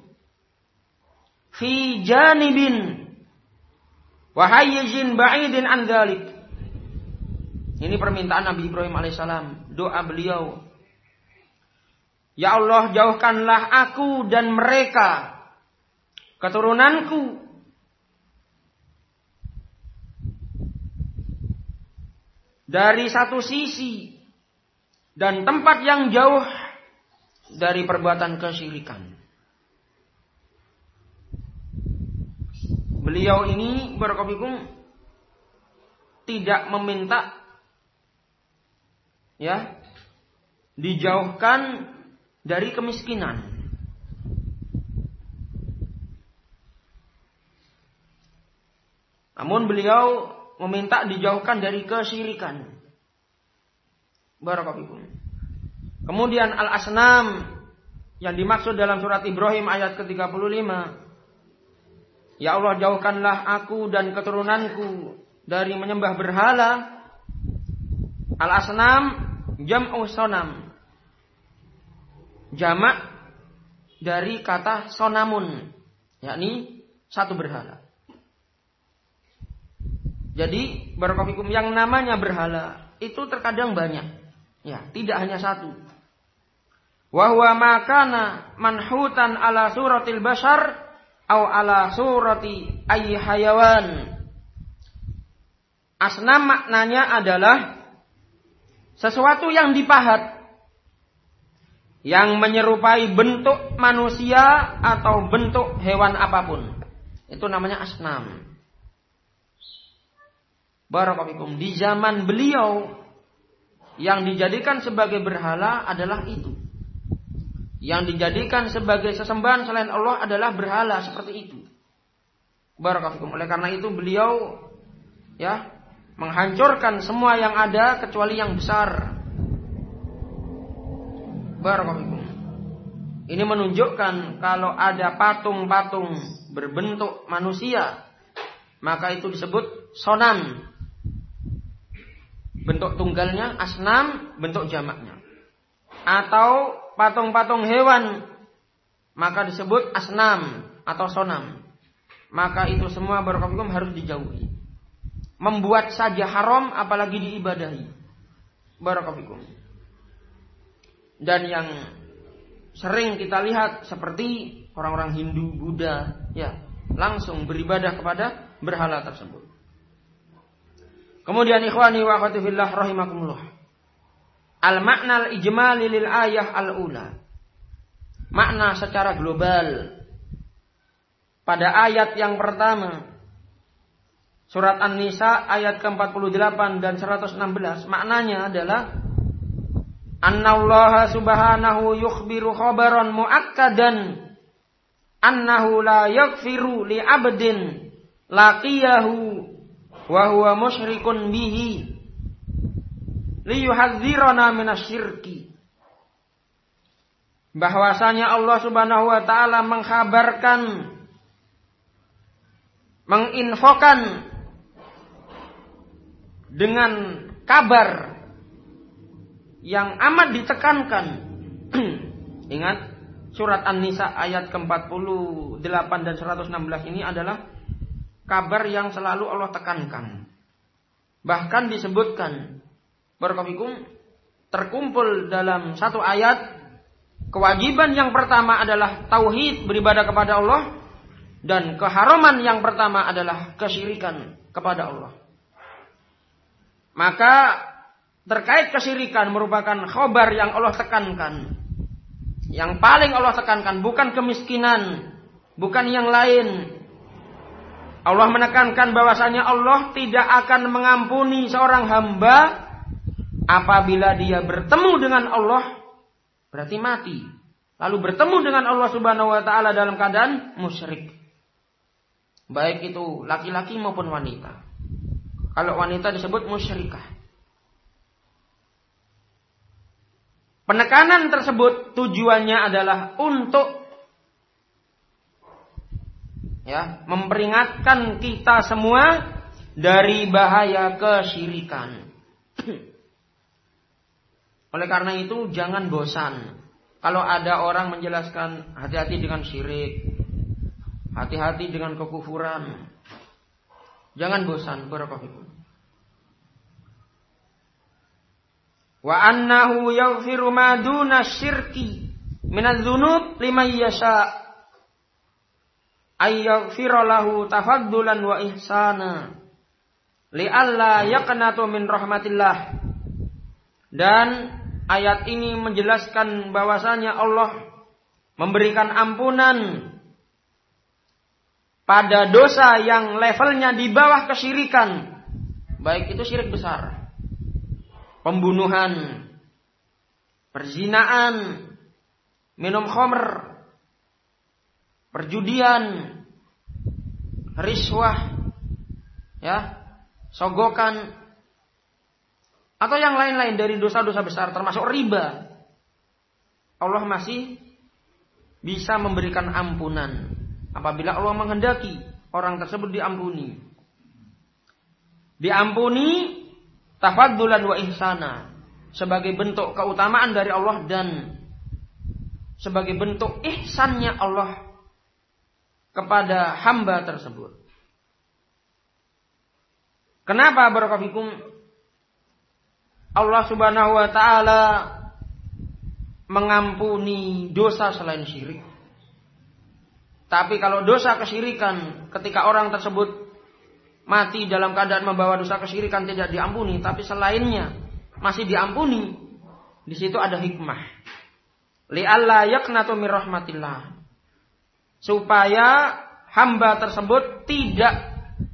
[SPEAKER 1] fi janibin wa hayyizin ba'idin an dzalik. Ini permintaan Nabi Ibrahim alaihissalam, doa beliau. Ya Allah, jauhkanlah aku dan mereka, keturunanku, dari satu sisi dan tempat yang jauh dari perbuatan kesyirikan. Beliau ini barakallahu tidak meminta dijauhkan dari kemiskinan. Namun beliau meminta dijauhkan dari kesyirikan. Barakallahu. Kemudian al-asnam yang dimaksud dalam surat Ibrahim ayat ke-35. Ya Allah, jauhkanlah aku dan keturunanku dari menyembah berhala. Al-asnam jam'u sonam, jamak dari kata sonamun, yakni satu berhala. Jadi barakallahu yang namanya berhala itu terkadang banyak, ya, tidak hanya satu. Wa huwa ma kana manhutan ala suratil bashar au ala surati ayyi hayawan. Asnam maknanya adalah sesuatu yang dipahat, yang menyerupai bentuk manusia atau bentuk hewan apapun. Itu namanya asnam. Barakallahu. Di zaman beliau yang dijadikan sebagai berhala adalah itu. Yang dijadikan sebagai sesembahan selain Allah adalah berhala seperti itu. Barakallahu. Oleh karena itu beliau menghancurkan semua yang ada kecuali yang besar. Barakallahu. Ini menunjukkan kalau ada patung-patung berbentuk manusia, maka itu disebut sonam. Bentuk tunggalnya, asnam, bentuk jamaknya. Atau patung-patung hewan, maka disebut asnam atau sonam. Maka itu semua barakallahu harus dijauhi. Membuat saja haram, apalagi diibadahi. Barakallahu. Dan yang sering kita lihat seperti orang-orang Hindu, Buddha, langsung beribadah kepada berhala tersebut. Kemudian ikhwani wa akhwati fillah rahimakumullah. Al-makna al-ijmali lil ayah al-ula. Makna secara global pada ayat yang pertama surat An-Nisa ayat ke-48 dan 116, maknanya adalah annallaha subhanahu yukhbiru khabaran muakkadan annahu la yaghfiru li 'abdin laqiyahu wa huwa musyrikun bihi liyuhadzirana minasyirki. Bahwasanya Allah Subhanahu wa taala mengkhabarkan, menginfokan dengan kabar yang amat ditekankan. Ingat, surat An-Nisa ayat ke-48 dan 116 ini adalah kabar yang selalu Allah tekankan. Bahkan disebutkan barakallahu terkumpul dalam satu ayat, kewajiban yang pertama adalah tauhid, beribadah kepada Allah, dan keharaman yang pertama adalah kesyirikan kepada Allah. Maka terkait kesyirikan merupakan khabar yang Allah tekankan. Yang paling Allah tekankan bukan kemiskinan, bukan yang lain. Allah menekankan bahwasanya Allah tidak akan mengampuni seorang hamba apabila dia bertemu dengan Allah, berarti mati. Lalu bertemu dengan Allah Subhanahu wa taala dalam keadaan musyrik. Baik itu laki-laki maupun wanita. Kalau wanita disebut musyrikah. Penekanan tersebut tujuannya adalah untuk memperingatkan kita semua dari bahaya kesyirikan. Oleh karena itu jangan bosan. Kalau ada orang menjelaskan hati-hati dengan syirik, hati-hati dengan kekufuran, jangan bosan. Barakallahu. Wa annahu yaghfiru ma duna syirki minadz-dzunub liman yasha. Ayyaghfira lahu tafaddulan wa ihsana li'alla yaqnatu min rahmatillah. Dan ayat ini menjelaskan bahwasanya Allah memberikan ampunan pada dosa yang levelnya di bawah kesyirikan, baik itu syirik besar, pembunuhan, perzinaan, minum khamr, perjudian, riswah, sogokan, atau yang lain-lain dari dosa-dosa besar termasuk riba. Allah masih bisa memberikan ampunan apabila Allah menghendaki orang tersebut diampuni. Diampuni tafaddulan wa ihsana, sebagai bentuk keutamaan dari Allah dan sebagai bentuk ihsannya Allah kepada hamba tersebut. Kenapa barakallahu fikum Allah Subhanahu wa taala mengampuni dosa selain syirik? Tapi kalau dosa kesyirikan, ketika orang tersebut mati dalam keadaan membawa dosa kesyirikan tidak diampuni, tapi selainnya masih diampuni, di situ ada hikmah. Li'alla yaqnatu min rahmatillah, supaya hamba tersebut tidak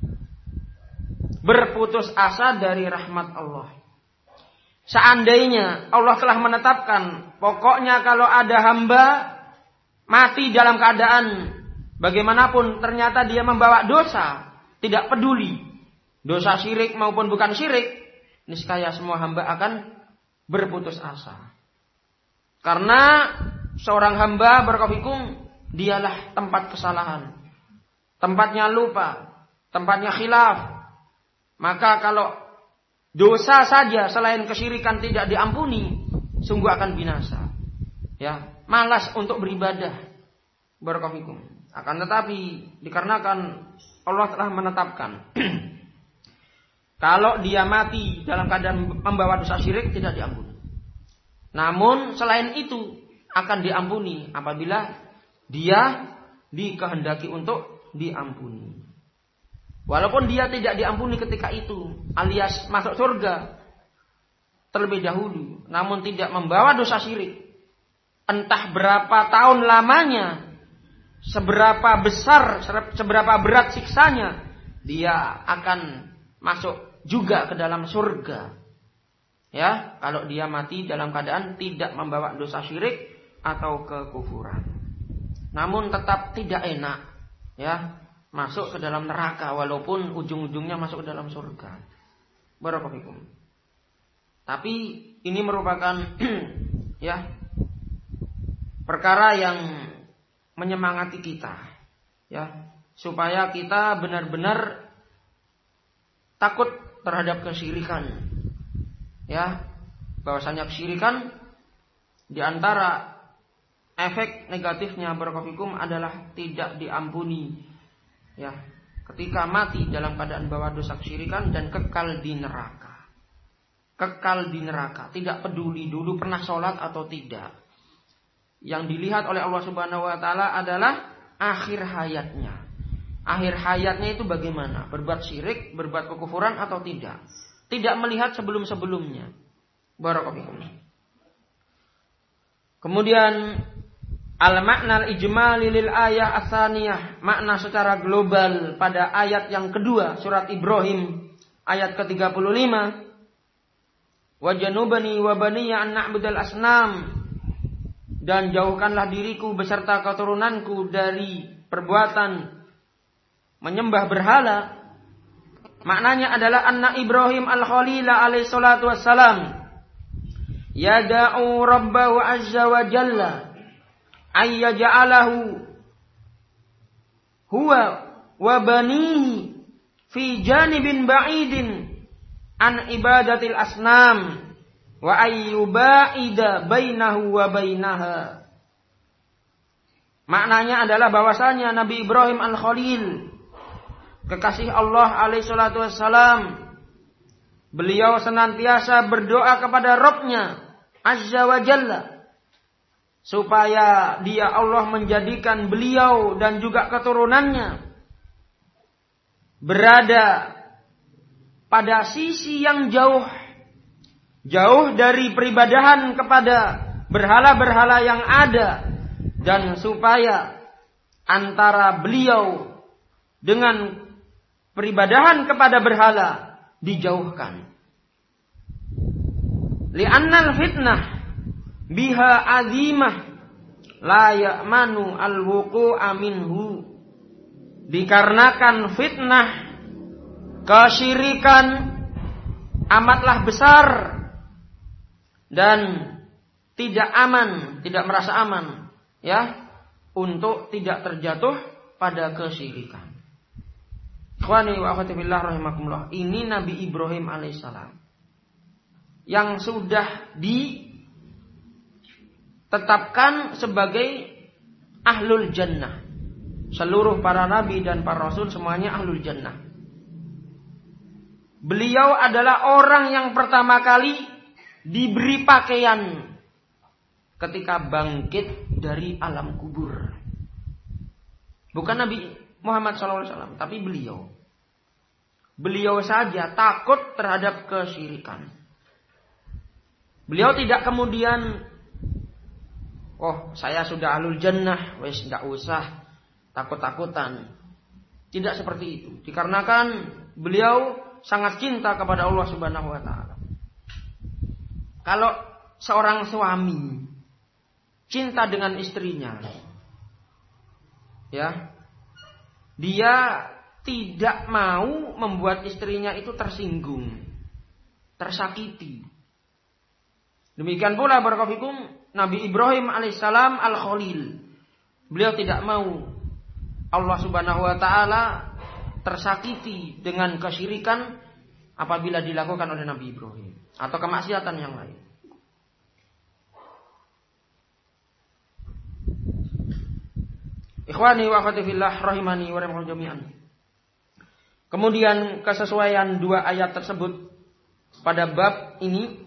[SPEAKER 1] berputus asa dari rahmat Allah. Seandainya Allah telah menetapkan, pokoknya kalau ada hamba mati dalam keadaan bagaimanapun ternyata dia membawa dosa, tidak peduli dosa syirik maupun bukan syirik, niscaya semua hamba akan berputus asa. Karena seorang hamba barakallahu dialah tempat kesalahan, tempatnya lupa, tempatnya khilaf. Maka kalau dosa saja selain kesyirikan tidak diampuni, sungguh akan binasa. Malas untuk beribadah. Barakallahu. Akan tetapi dikarenakan Allah telah menetapkan kalau dia mati dalam keadaan membawa dosa syirik tidak diampuni. Namun selain itu akan diampuni apabila dia dikehendaki untuk diampuni. Walaupun dia tidak diampuni ketika itu, alias masuk surga terlebih dahulu, namun tidak membawa dosa syirik, entah berapa tahun lamanya, seberapa besar, seberapa berat siksanya, dia akan masuk juga ke dalam surga. Kalau dia mati dalam keadaan tidak membawa dosa syirik atau kekufuran. Namun tetap tidak enak, masuk ke dalam neraka walaupun ujung-ujungnya masuk ke dalam surga. Barakallahu fikum. Tapi ini merupakan perkara yang menyemangati kita, supaya kita benar-benar takut terhadap kesyirikan. Bahwasanya kesyirikan di antara efek negatifnya barakallahu fikum adalah tidak diampuni. ketika mati dalam keadaan bawa dosa kesyirikan dan kekal di neraka. Kekal di neraka, tidak peduli dulu pernah sholat atau tidak. Yang dilihat oleh Allah Subhanahu wa taala adalah akhir hayatnya. Akhir hayatnya itu bagaimana? Berbuat syirik, berbuat kekufuran atau tidak? Tidak melihat sebelum-sebelumnya. Barakallahu. Kemudian al-makna al-ijmali lil ayah ats-tsaniyah, makna secara global pada ayat yang kedua surat Ibrahim ayat ke-35. Wa janubani wa baniya an na'budal asnam, dan jauhkanlah diriku beserta keturunanku dari perbuatan menyembah berhala. Maknanya adalah anna Ibrahim al-Khalila alaihi salatu wassalam yada'u rabbahu azza wa jalla ayyaja'alahu huwa wa banihi fi janibin ba'idin an ibadatil asnam wa ayyuba'ida bainahu wa bainaha. Maknanya adalah bahwasanya Nabi Ibrahim al-Khalil, kekasih Allah alaihi salatu wassalam, beliau senantiasa berdoa kepada Rabb-Nya azza wa jalla supaya dia Allah menjadikan beliau dan juga keturunannya berada pada sisi yang jauh dari peribadahan kepada berhala-berhala yang ada, dan supaya antara beliau dengan peribadahan kepada berhala dijauhkan. Li'annal fitnah biha azimah la ya'manu al-wuqu'a minhu. Dikarenakan fitnah kesyirikan amatlah besar dan tidak aman, tidak merasa aman ya untuk tidak terjatuh pada kesyirikan. Ikhwani wa akhwati fillah rahimakumullah. Ini Nabi Ibrahim alaihissalam yang sudah ditetapkan sebagai ahlul jannah. Seluruh para nabi dan para rasul semuanya ahlul jannah. Beliau adalah orang yang pertama kali diberi pakaian ketika bangkit dari alam kubur. Bukan Nabi Muhammad SAW, tapi beliau. Beliau saja takut terhadap kesyirikan. Beliau tidak kemudian, oh saya sudah ahlul jannah, wes tidak usah takut-takutan. Tidak seperti itu. Dikarenakan beliau sangat cinta kepada Allah Subhanahu wa taala. Kalau seorang suami cinta dengan istrinya, ya, dia tidak mau membuat istrinya itu tersinggung, tersakiti. Demikian pula barakallahu fikum Nabi Ibrahim alaihissalam al-Khalil. Beliau tidak mau Allah Subhanahu wa taala tersakiti dengan kesyirikan apabila dilakukan oleh Nabi Ibrahim atau kemaksiatan yang lain. Ikhwani wa akhwati fillah rahimani wa rahimakumullah jami'an. Kemudian kesesuaian dua ayat tersebut pada bab ini,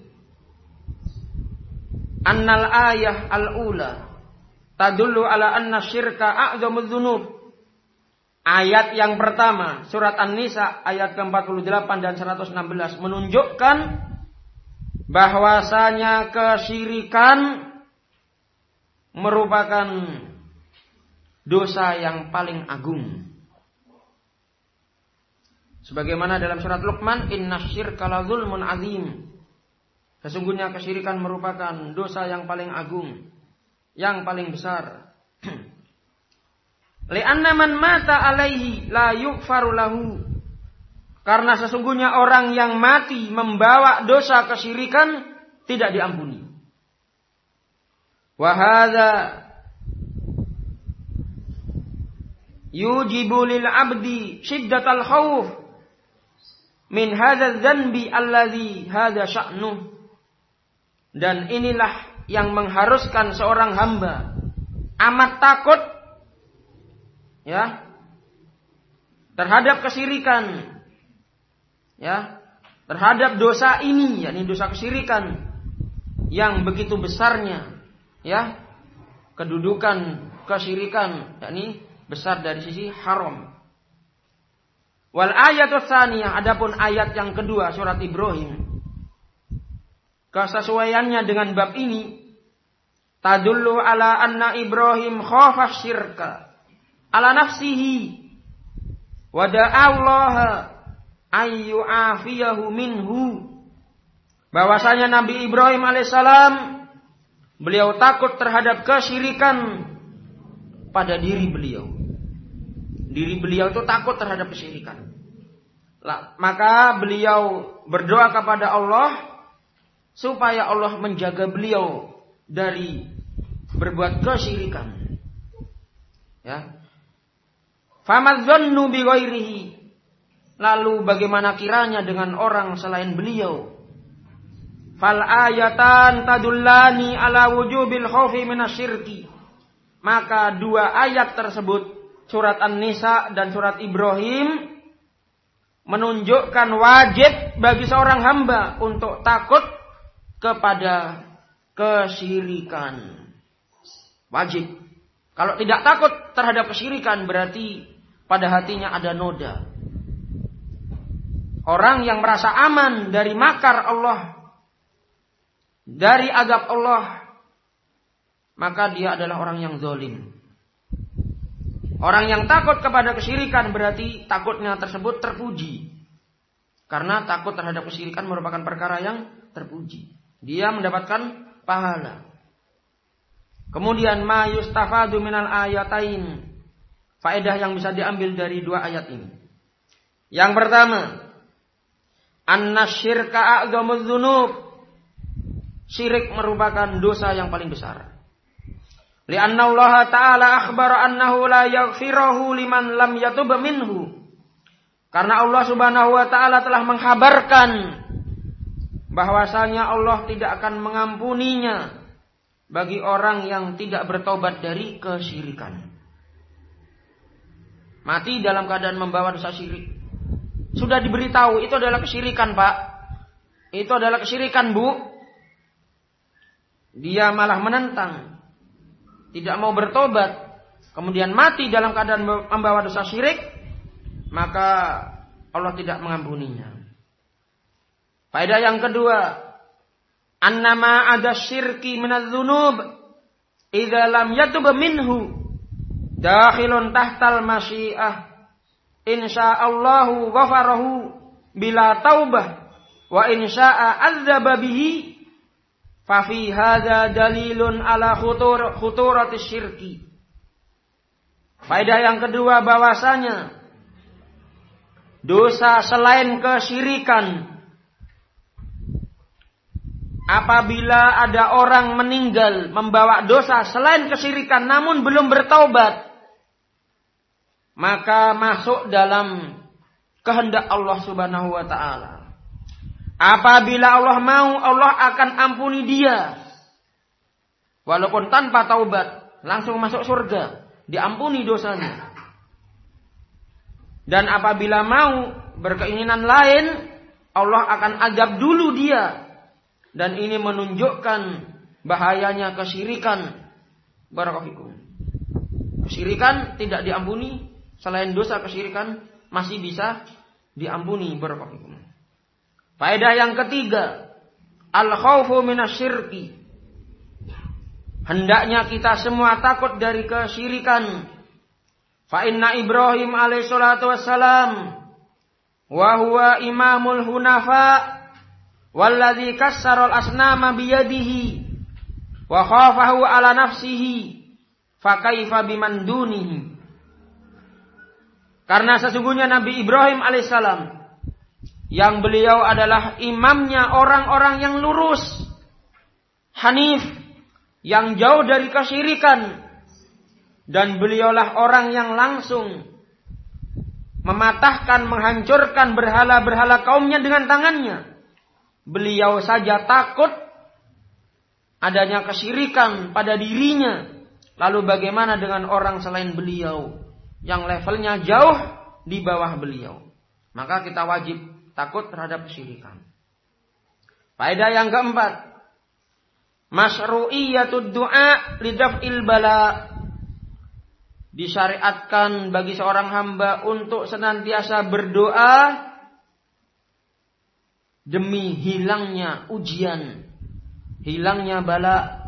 [SPEAKER 1] annal ayah al-ula tadullu ala anna syirka a'zamudz dzunub. Ayat yang pertama surat An-Nisa ayat ke-48 dan 116 menunjukkan bahwasanya kesyirikan merupakan dosa yang paling agung. Sebagaimana dalam surat Luqman, innasyirka lazulmun azim. Sesungguhnya kesyirikan merupakan dosa yang paling agung, yang paling besar. Li'anna man mata alaihi la yughfaru lahu. Karena sesungguhnya orang yang mati membawa dosa kesyirikan tidak diampuni. Wa hadza yujibu lil 'abdi shiddatal khauf min hadzal dzanbi alladzi hadza sya'nuh. Dan inilah yang mengharuskan seorang hamba amat takut, ya, terhadap kesyirikan, ya, terhadap dosa ini, yakni dosa kesyirikan yang begitu besarnya, ya, kedudukan kesyirikan, yakni besar dari sisi haram. Wal ayatus tsaniyah, adapun ayat yang kedua surat Ibrahim, kesesuaiannya dengan bab ini, tadullu ala anna Ibrahim khafa syirka ala nafsihi wa da'allaha ayyu'afiyahu minhu. Bahwasanya Nabi Ibrahim alaihissalam, beliau takut terhadap kesyirikan pada diri beliau. Diri beliau itu takut terhadap kesyirikan. Maka beliau berdoa kepada Allah supaya Allah menjaga beliau dari berbuat kesyirikan. Ya. Famadzannu bi ghairihi. Lalu bagaimana kiranya dengan orang selain beliau? Fal ayatan tadullani ala wujubil khaufi minasyirki. Maka dua ayat tersebut, surat An-Nisa dan surat Ibrahim, menunjukkan wajib bagi seorang hamba untuk takut kepada kesyirikan. Wajib. Kalau tidak takut terhadap kesyirikan, berarti pada hatinya ada noda. Orang yang merasa aman dari makar Allah, dari azab Allah, maka dia adalah orang yang zalim. Orang yang takut kepada kesyirikan berarti takutnya tersebut terpuji. Karena takut terhadap kesyirikan merupakan perkara yang terpuji. Dia mendapatkan pahala. Kemudian ma yustafadu minal ayatain. Faedah yang bisa diambil dari dua ayat ini. Yang pertama, anna syirka a'dzamudz dzunub. Syirik merupakan dosa yang paling besar. Li'anna Allah Ta'ala akhbara annahu la yaghfirahu liman lam yatub minhu. Karena Allah Subhanahu wa Ta'ala telah mengkhabarkan bahwasanya Allah tidak akan mengampuninya bagi orang yang tidak bertobat dari kesyirikan. Mati dalam keadaan membawa dosa syirik. Sudah diberitahu itu adalah kesyirikan, Pak. Itu adalah kesyirikan, Bu. Dia malah menentang, tidak mau bertobat, kemudian mati dalam keadaan membawa dosa syirik, maka Allah tidak mengampuninya. Faedah yang kedua, annama ada syirki minadz-dzunub idza lam yatub minhu dakhilun tahtal masyiah. Insyaallahu ghafarahu bila taubah wa insya'a adzaba bihi. Fa fi hadza dalilun ala khuturatis syirki. Faedah yang kedua bahwasanya dosa selain kesyirikan, apabila ada orang meninggal membawa dosa selain kesyirikan namun belum bertaubat, maka masuk dalam kehendak Allah Subhanahu wa Ta'ala. Apabila Allah mau, Allah akan ampuni dia. Walaupun tanpa taubat, langsung masuk surga, diampuni dosanya. Dan apabila mau berkeinginan lain, Allah akan azab dulu dia. Dan ini menunjukkan bahayanya kesyirikan. Barakallahu. Kesyirikan tidak diampuni, selain dosa kesyirikan masih bisa diampuni. Barakallahu. Faedah yang ketiga, al-khaufu minasyirki. Hendaknya kita semua takut dari kesyirikan. Fa inna Ibrahim alaihi salatu wassalam wa huwa imamul hunafa walladzi kassara al-asnama biyadihi wa khafahu ala nafsihi fa kaifa biman dunihi. Karena sesungguhnya Nabi Ibrahim alaihissalam, yang beliau adalah imamnya orang-orang yang lurus, hanif, yang jauh dari kesyirikan, dan beliaulah orang yang langsung mematahkan, menghancurkan berhala-berhala kaumnya dengan tangannya. Beliau saja takut adanya kesyirikan pada dirinya. Lalu bagaimana dengan orang selain beliau yang levelnya jauh di bawah beliau. Maka kita wajib takut terhadap kesyirikan. Faedah yang keempat, masyru'iyatud du'a lidaf'il bala. Disyariatkan bagi seorang hamba untuk senantiasa berdoa demi hilangnya ujian, hilangnya bala.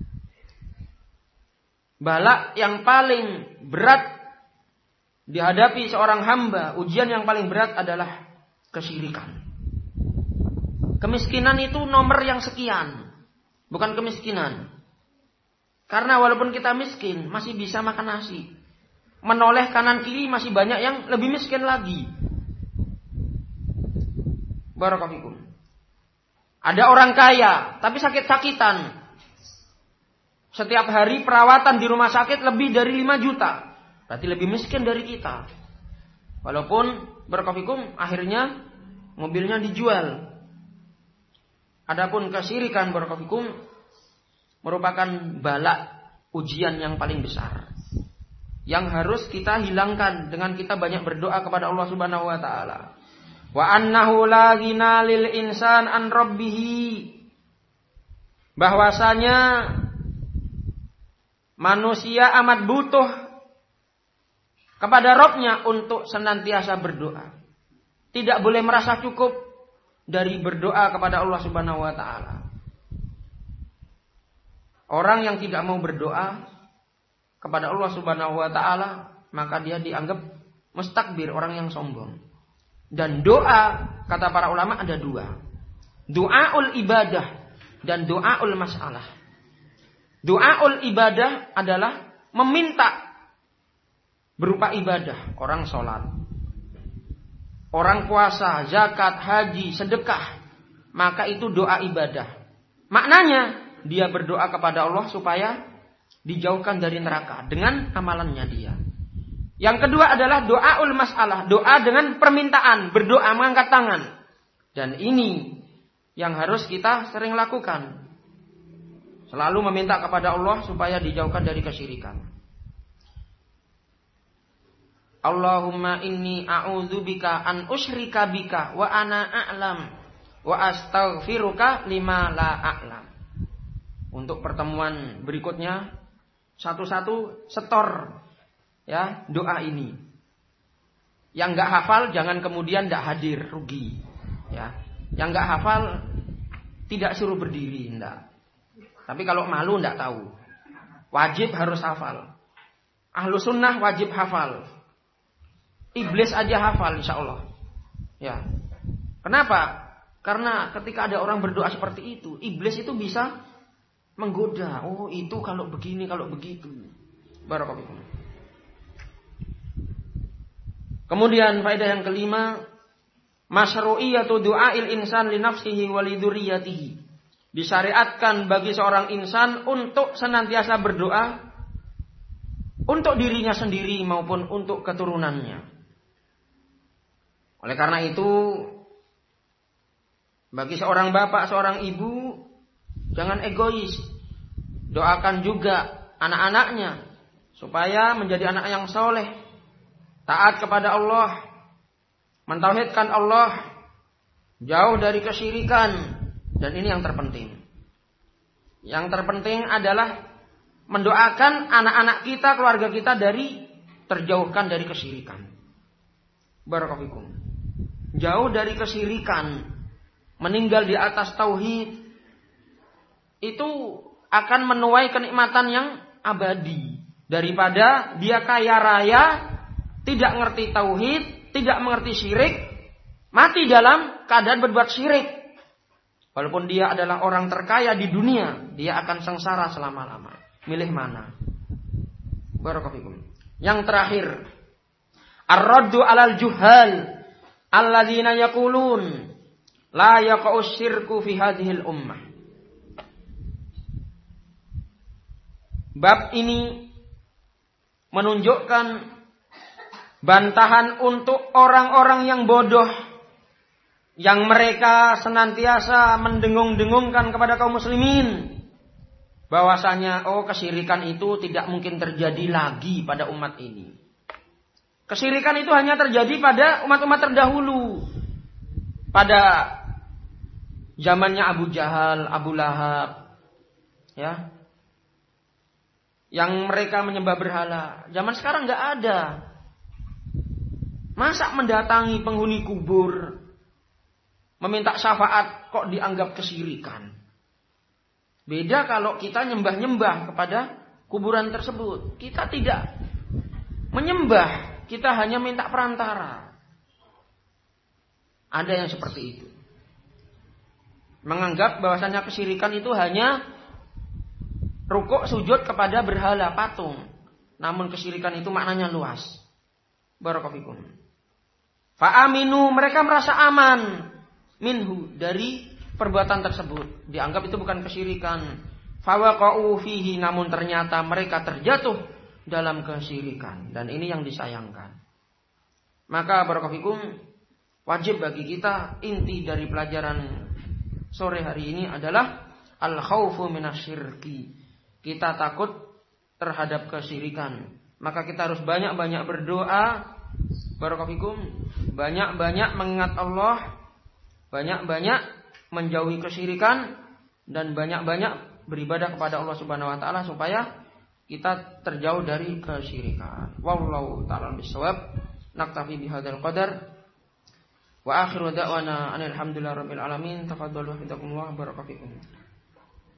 [SPEAKER 1] Bala yang paling berat dihadapi seorang hamba, ujian yang paling berat adalah kesyirikan. Kemiskinan itu nomor yang sekian, bukan kemiskinan. Karena walaupun kita miskin, masih bisa makan nasi. Menoleh kanan kiri masih banyak yang lebih miskin lagi. Barakallahu fikum. Ada orang kaya, tapi sakit-sakitan. Setiap hari perawatan di rumah sakit lebih dari 5 juta. Berarti lebih miskin dari kita. Walaupun barakallahu fikum, akhirnya mobilnya dijual. Adapun kesyirikan barakallahu fikum merupakan bala ujian yang paling besar yang harus kita hilangkan dengan kita banyak berdoa kepada Allah Subhanahu wa taala. Wa annahu la ghina lil insan an rabbih. Bahwasanya manusia amat butuh kepada Rabb-nya untuk senantiasa berdoa. Tidak boleh merasa cukup dari berdoa kepada Allah Subhanahu wa taala. Orang yang tidak mau berdoa kepada Allah Subhanahu wa taala, maka dia dianggap mustakbir, orang yang sombong. Dan doa, kata para ulama ada 2. Doaul ibadah dan doaul masalah. Doaul ibadah adalah meminta berupa ibadah, orang sholat, orang puasa, zakat, haji, sedekah, maka itu doa ibadah. Maknanya dia berdoa kepada Allah supaya dijauhkan dari neraka dengan amalannya dia. Yang kedua adalah doaul masalah, doa dengan permintaan, berdoa mengangkat tangan. Dan ini yang harus kita sering lakukan. Selalu meminta kepada Allah supaya dijauhkan dari kesyirikan. Allahumma inni a'udzubika an usyrika bika wa ana a'lam wa astaghfiruka lima la a'lam. Untuk pertemuan berikutnya satu-satu setor ya doa ini. Yang enggak hafal jangan kemudian enggak hadir, rugi. Ya. Yang enggak hafal tidak suruh berdiri, enggak. Tapi kalau malu enggak tahu. Wajib harus hafal. Ahlu sunnah wajib hafal. Iblis aja hafal insyaallah. Ya. Kenapa? Karena ketika ada orang berdoa seperti itu, iblis itu bisa menggoda. Oh, itu kalau begini, kalau begitu. Barakallahu. Kemudian faedah yang kelima, masyru'iyatu du'ail insan li nafsihi wa li dzurriyyatihi. Disyariatkan bagi seorang insan untuk senantiasa berdoa untuk dirinya sendiri maupun untuk keturunannya. Oleh karena itu, bagi seorang bapak, seorang ibu, jangan egois. Doakan juga anak-anaknya supaya menjadi anak yang soleh, taat kepada Allah, mentauhidkan Allah, jauh dari kesyirikan. Dan ini yang terpenting. Yang terpenting adalah mendoakan anak-anak kita, keluarga kita dari terjauhkan dari kesyirikan. Barakallahu fikum. Jauh dari kesyirikan, meninggal di atas tauhid, itu akan menuai kenikmatan yang abadi daripada dia kaya raya, tidak mengerti tauhid, tidak mengerti syirik, mati dalam keadaan berbuat syirik. Walaupun dia adalah orang terkaya di dunia, dia akan sengsara selama-lama. Milih mana? Barakallahu fikum. Yang terakhir, ar-raddu 'alal juhal alladzina yaqulun la yaqa'u syirku fi hadhil ummah. Bab ini menunjukkan bantahan untuk orang-orang yang bodoh, yang mereka senantiasa mendengung-dengungkan kepada kaum muslimin bahwasanya kesyirikan itu tidak mungkin terjadi lagi pada umat ini. Kesyirikan itu hanya terjadi pada umat-umat terdahulu. Pada zamannya Abu Jahal, Abu Lahab, ya, yang mereka menyembah berhala. Zaman sekarang nggak ada. Masa mendatangi penghuni kubur, meminta syafaat kok dianggap kesyirikan? Beda kalau kita nyembah-nyembah kepada kuburan tersebut. Kita tidak menyembah, kita hanya minta perantara. Ada yang seperti itu. Menganggap bahwasanya kesyirikan itu hanya rukuk sujud kepada berhala patung. Namun kesyirikan itu maknanya luas. Barakallahu fikum. Fa'aminu, mereka merasa aman minhu, dari perbuatan tersebut. Dianggap itu bukan kesyirikan. Fawaqa'u fihi, namun ternyata mereka terjatuh dalam kesyirikan. Dan ini yang disayangkan. Maka barakallahu fikum, wajib bagi kita, inti dari pelajaran sore hari ini adalah al-khaufu minasyirki. Kita takut terhadap kesyirikan. Maka kita harus banyak-banyak berdoa, barakallahu fikum, banyak-banyak mengingat Allah, banyak-banyak menjauhi kesyirikan, dan banyak-banyak beribadah kepada Allah Subhanahu wa taala supaya kita terjauh dari kesyirikan. Wallahu ta'ala bissawab. Naktafi bihadzal qadar. Wa akhiru da'wana alhamdulillahirabbil alamin. Tafadhalu hafizakumullah, barakallahu fikum.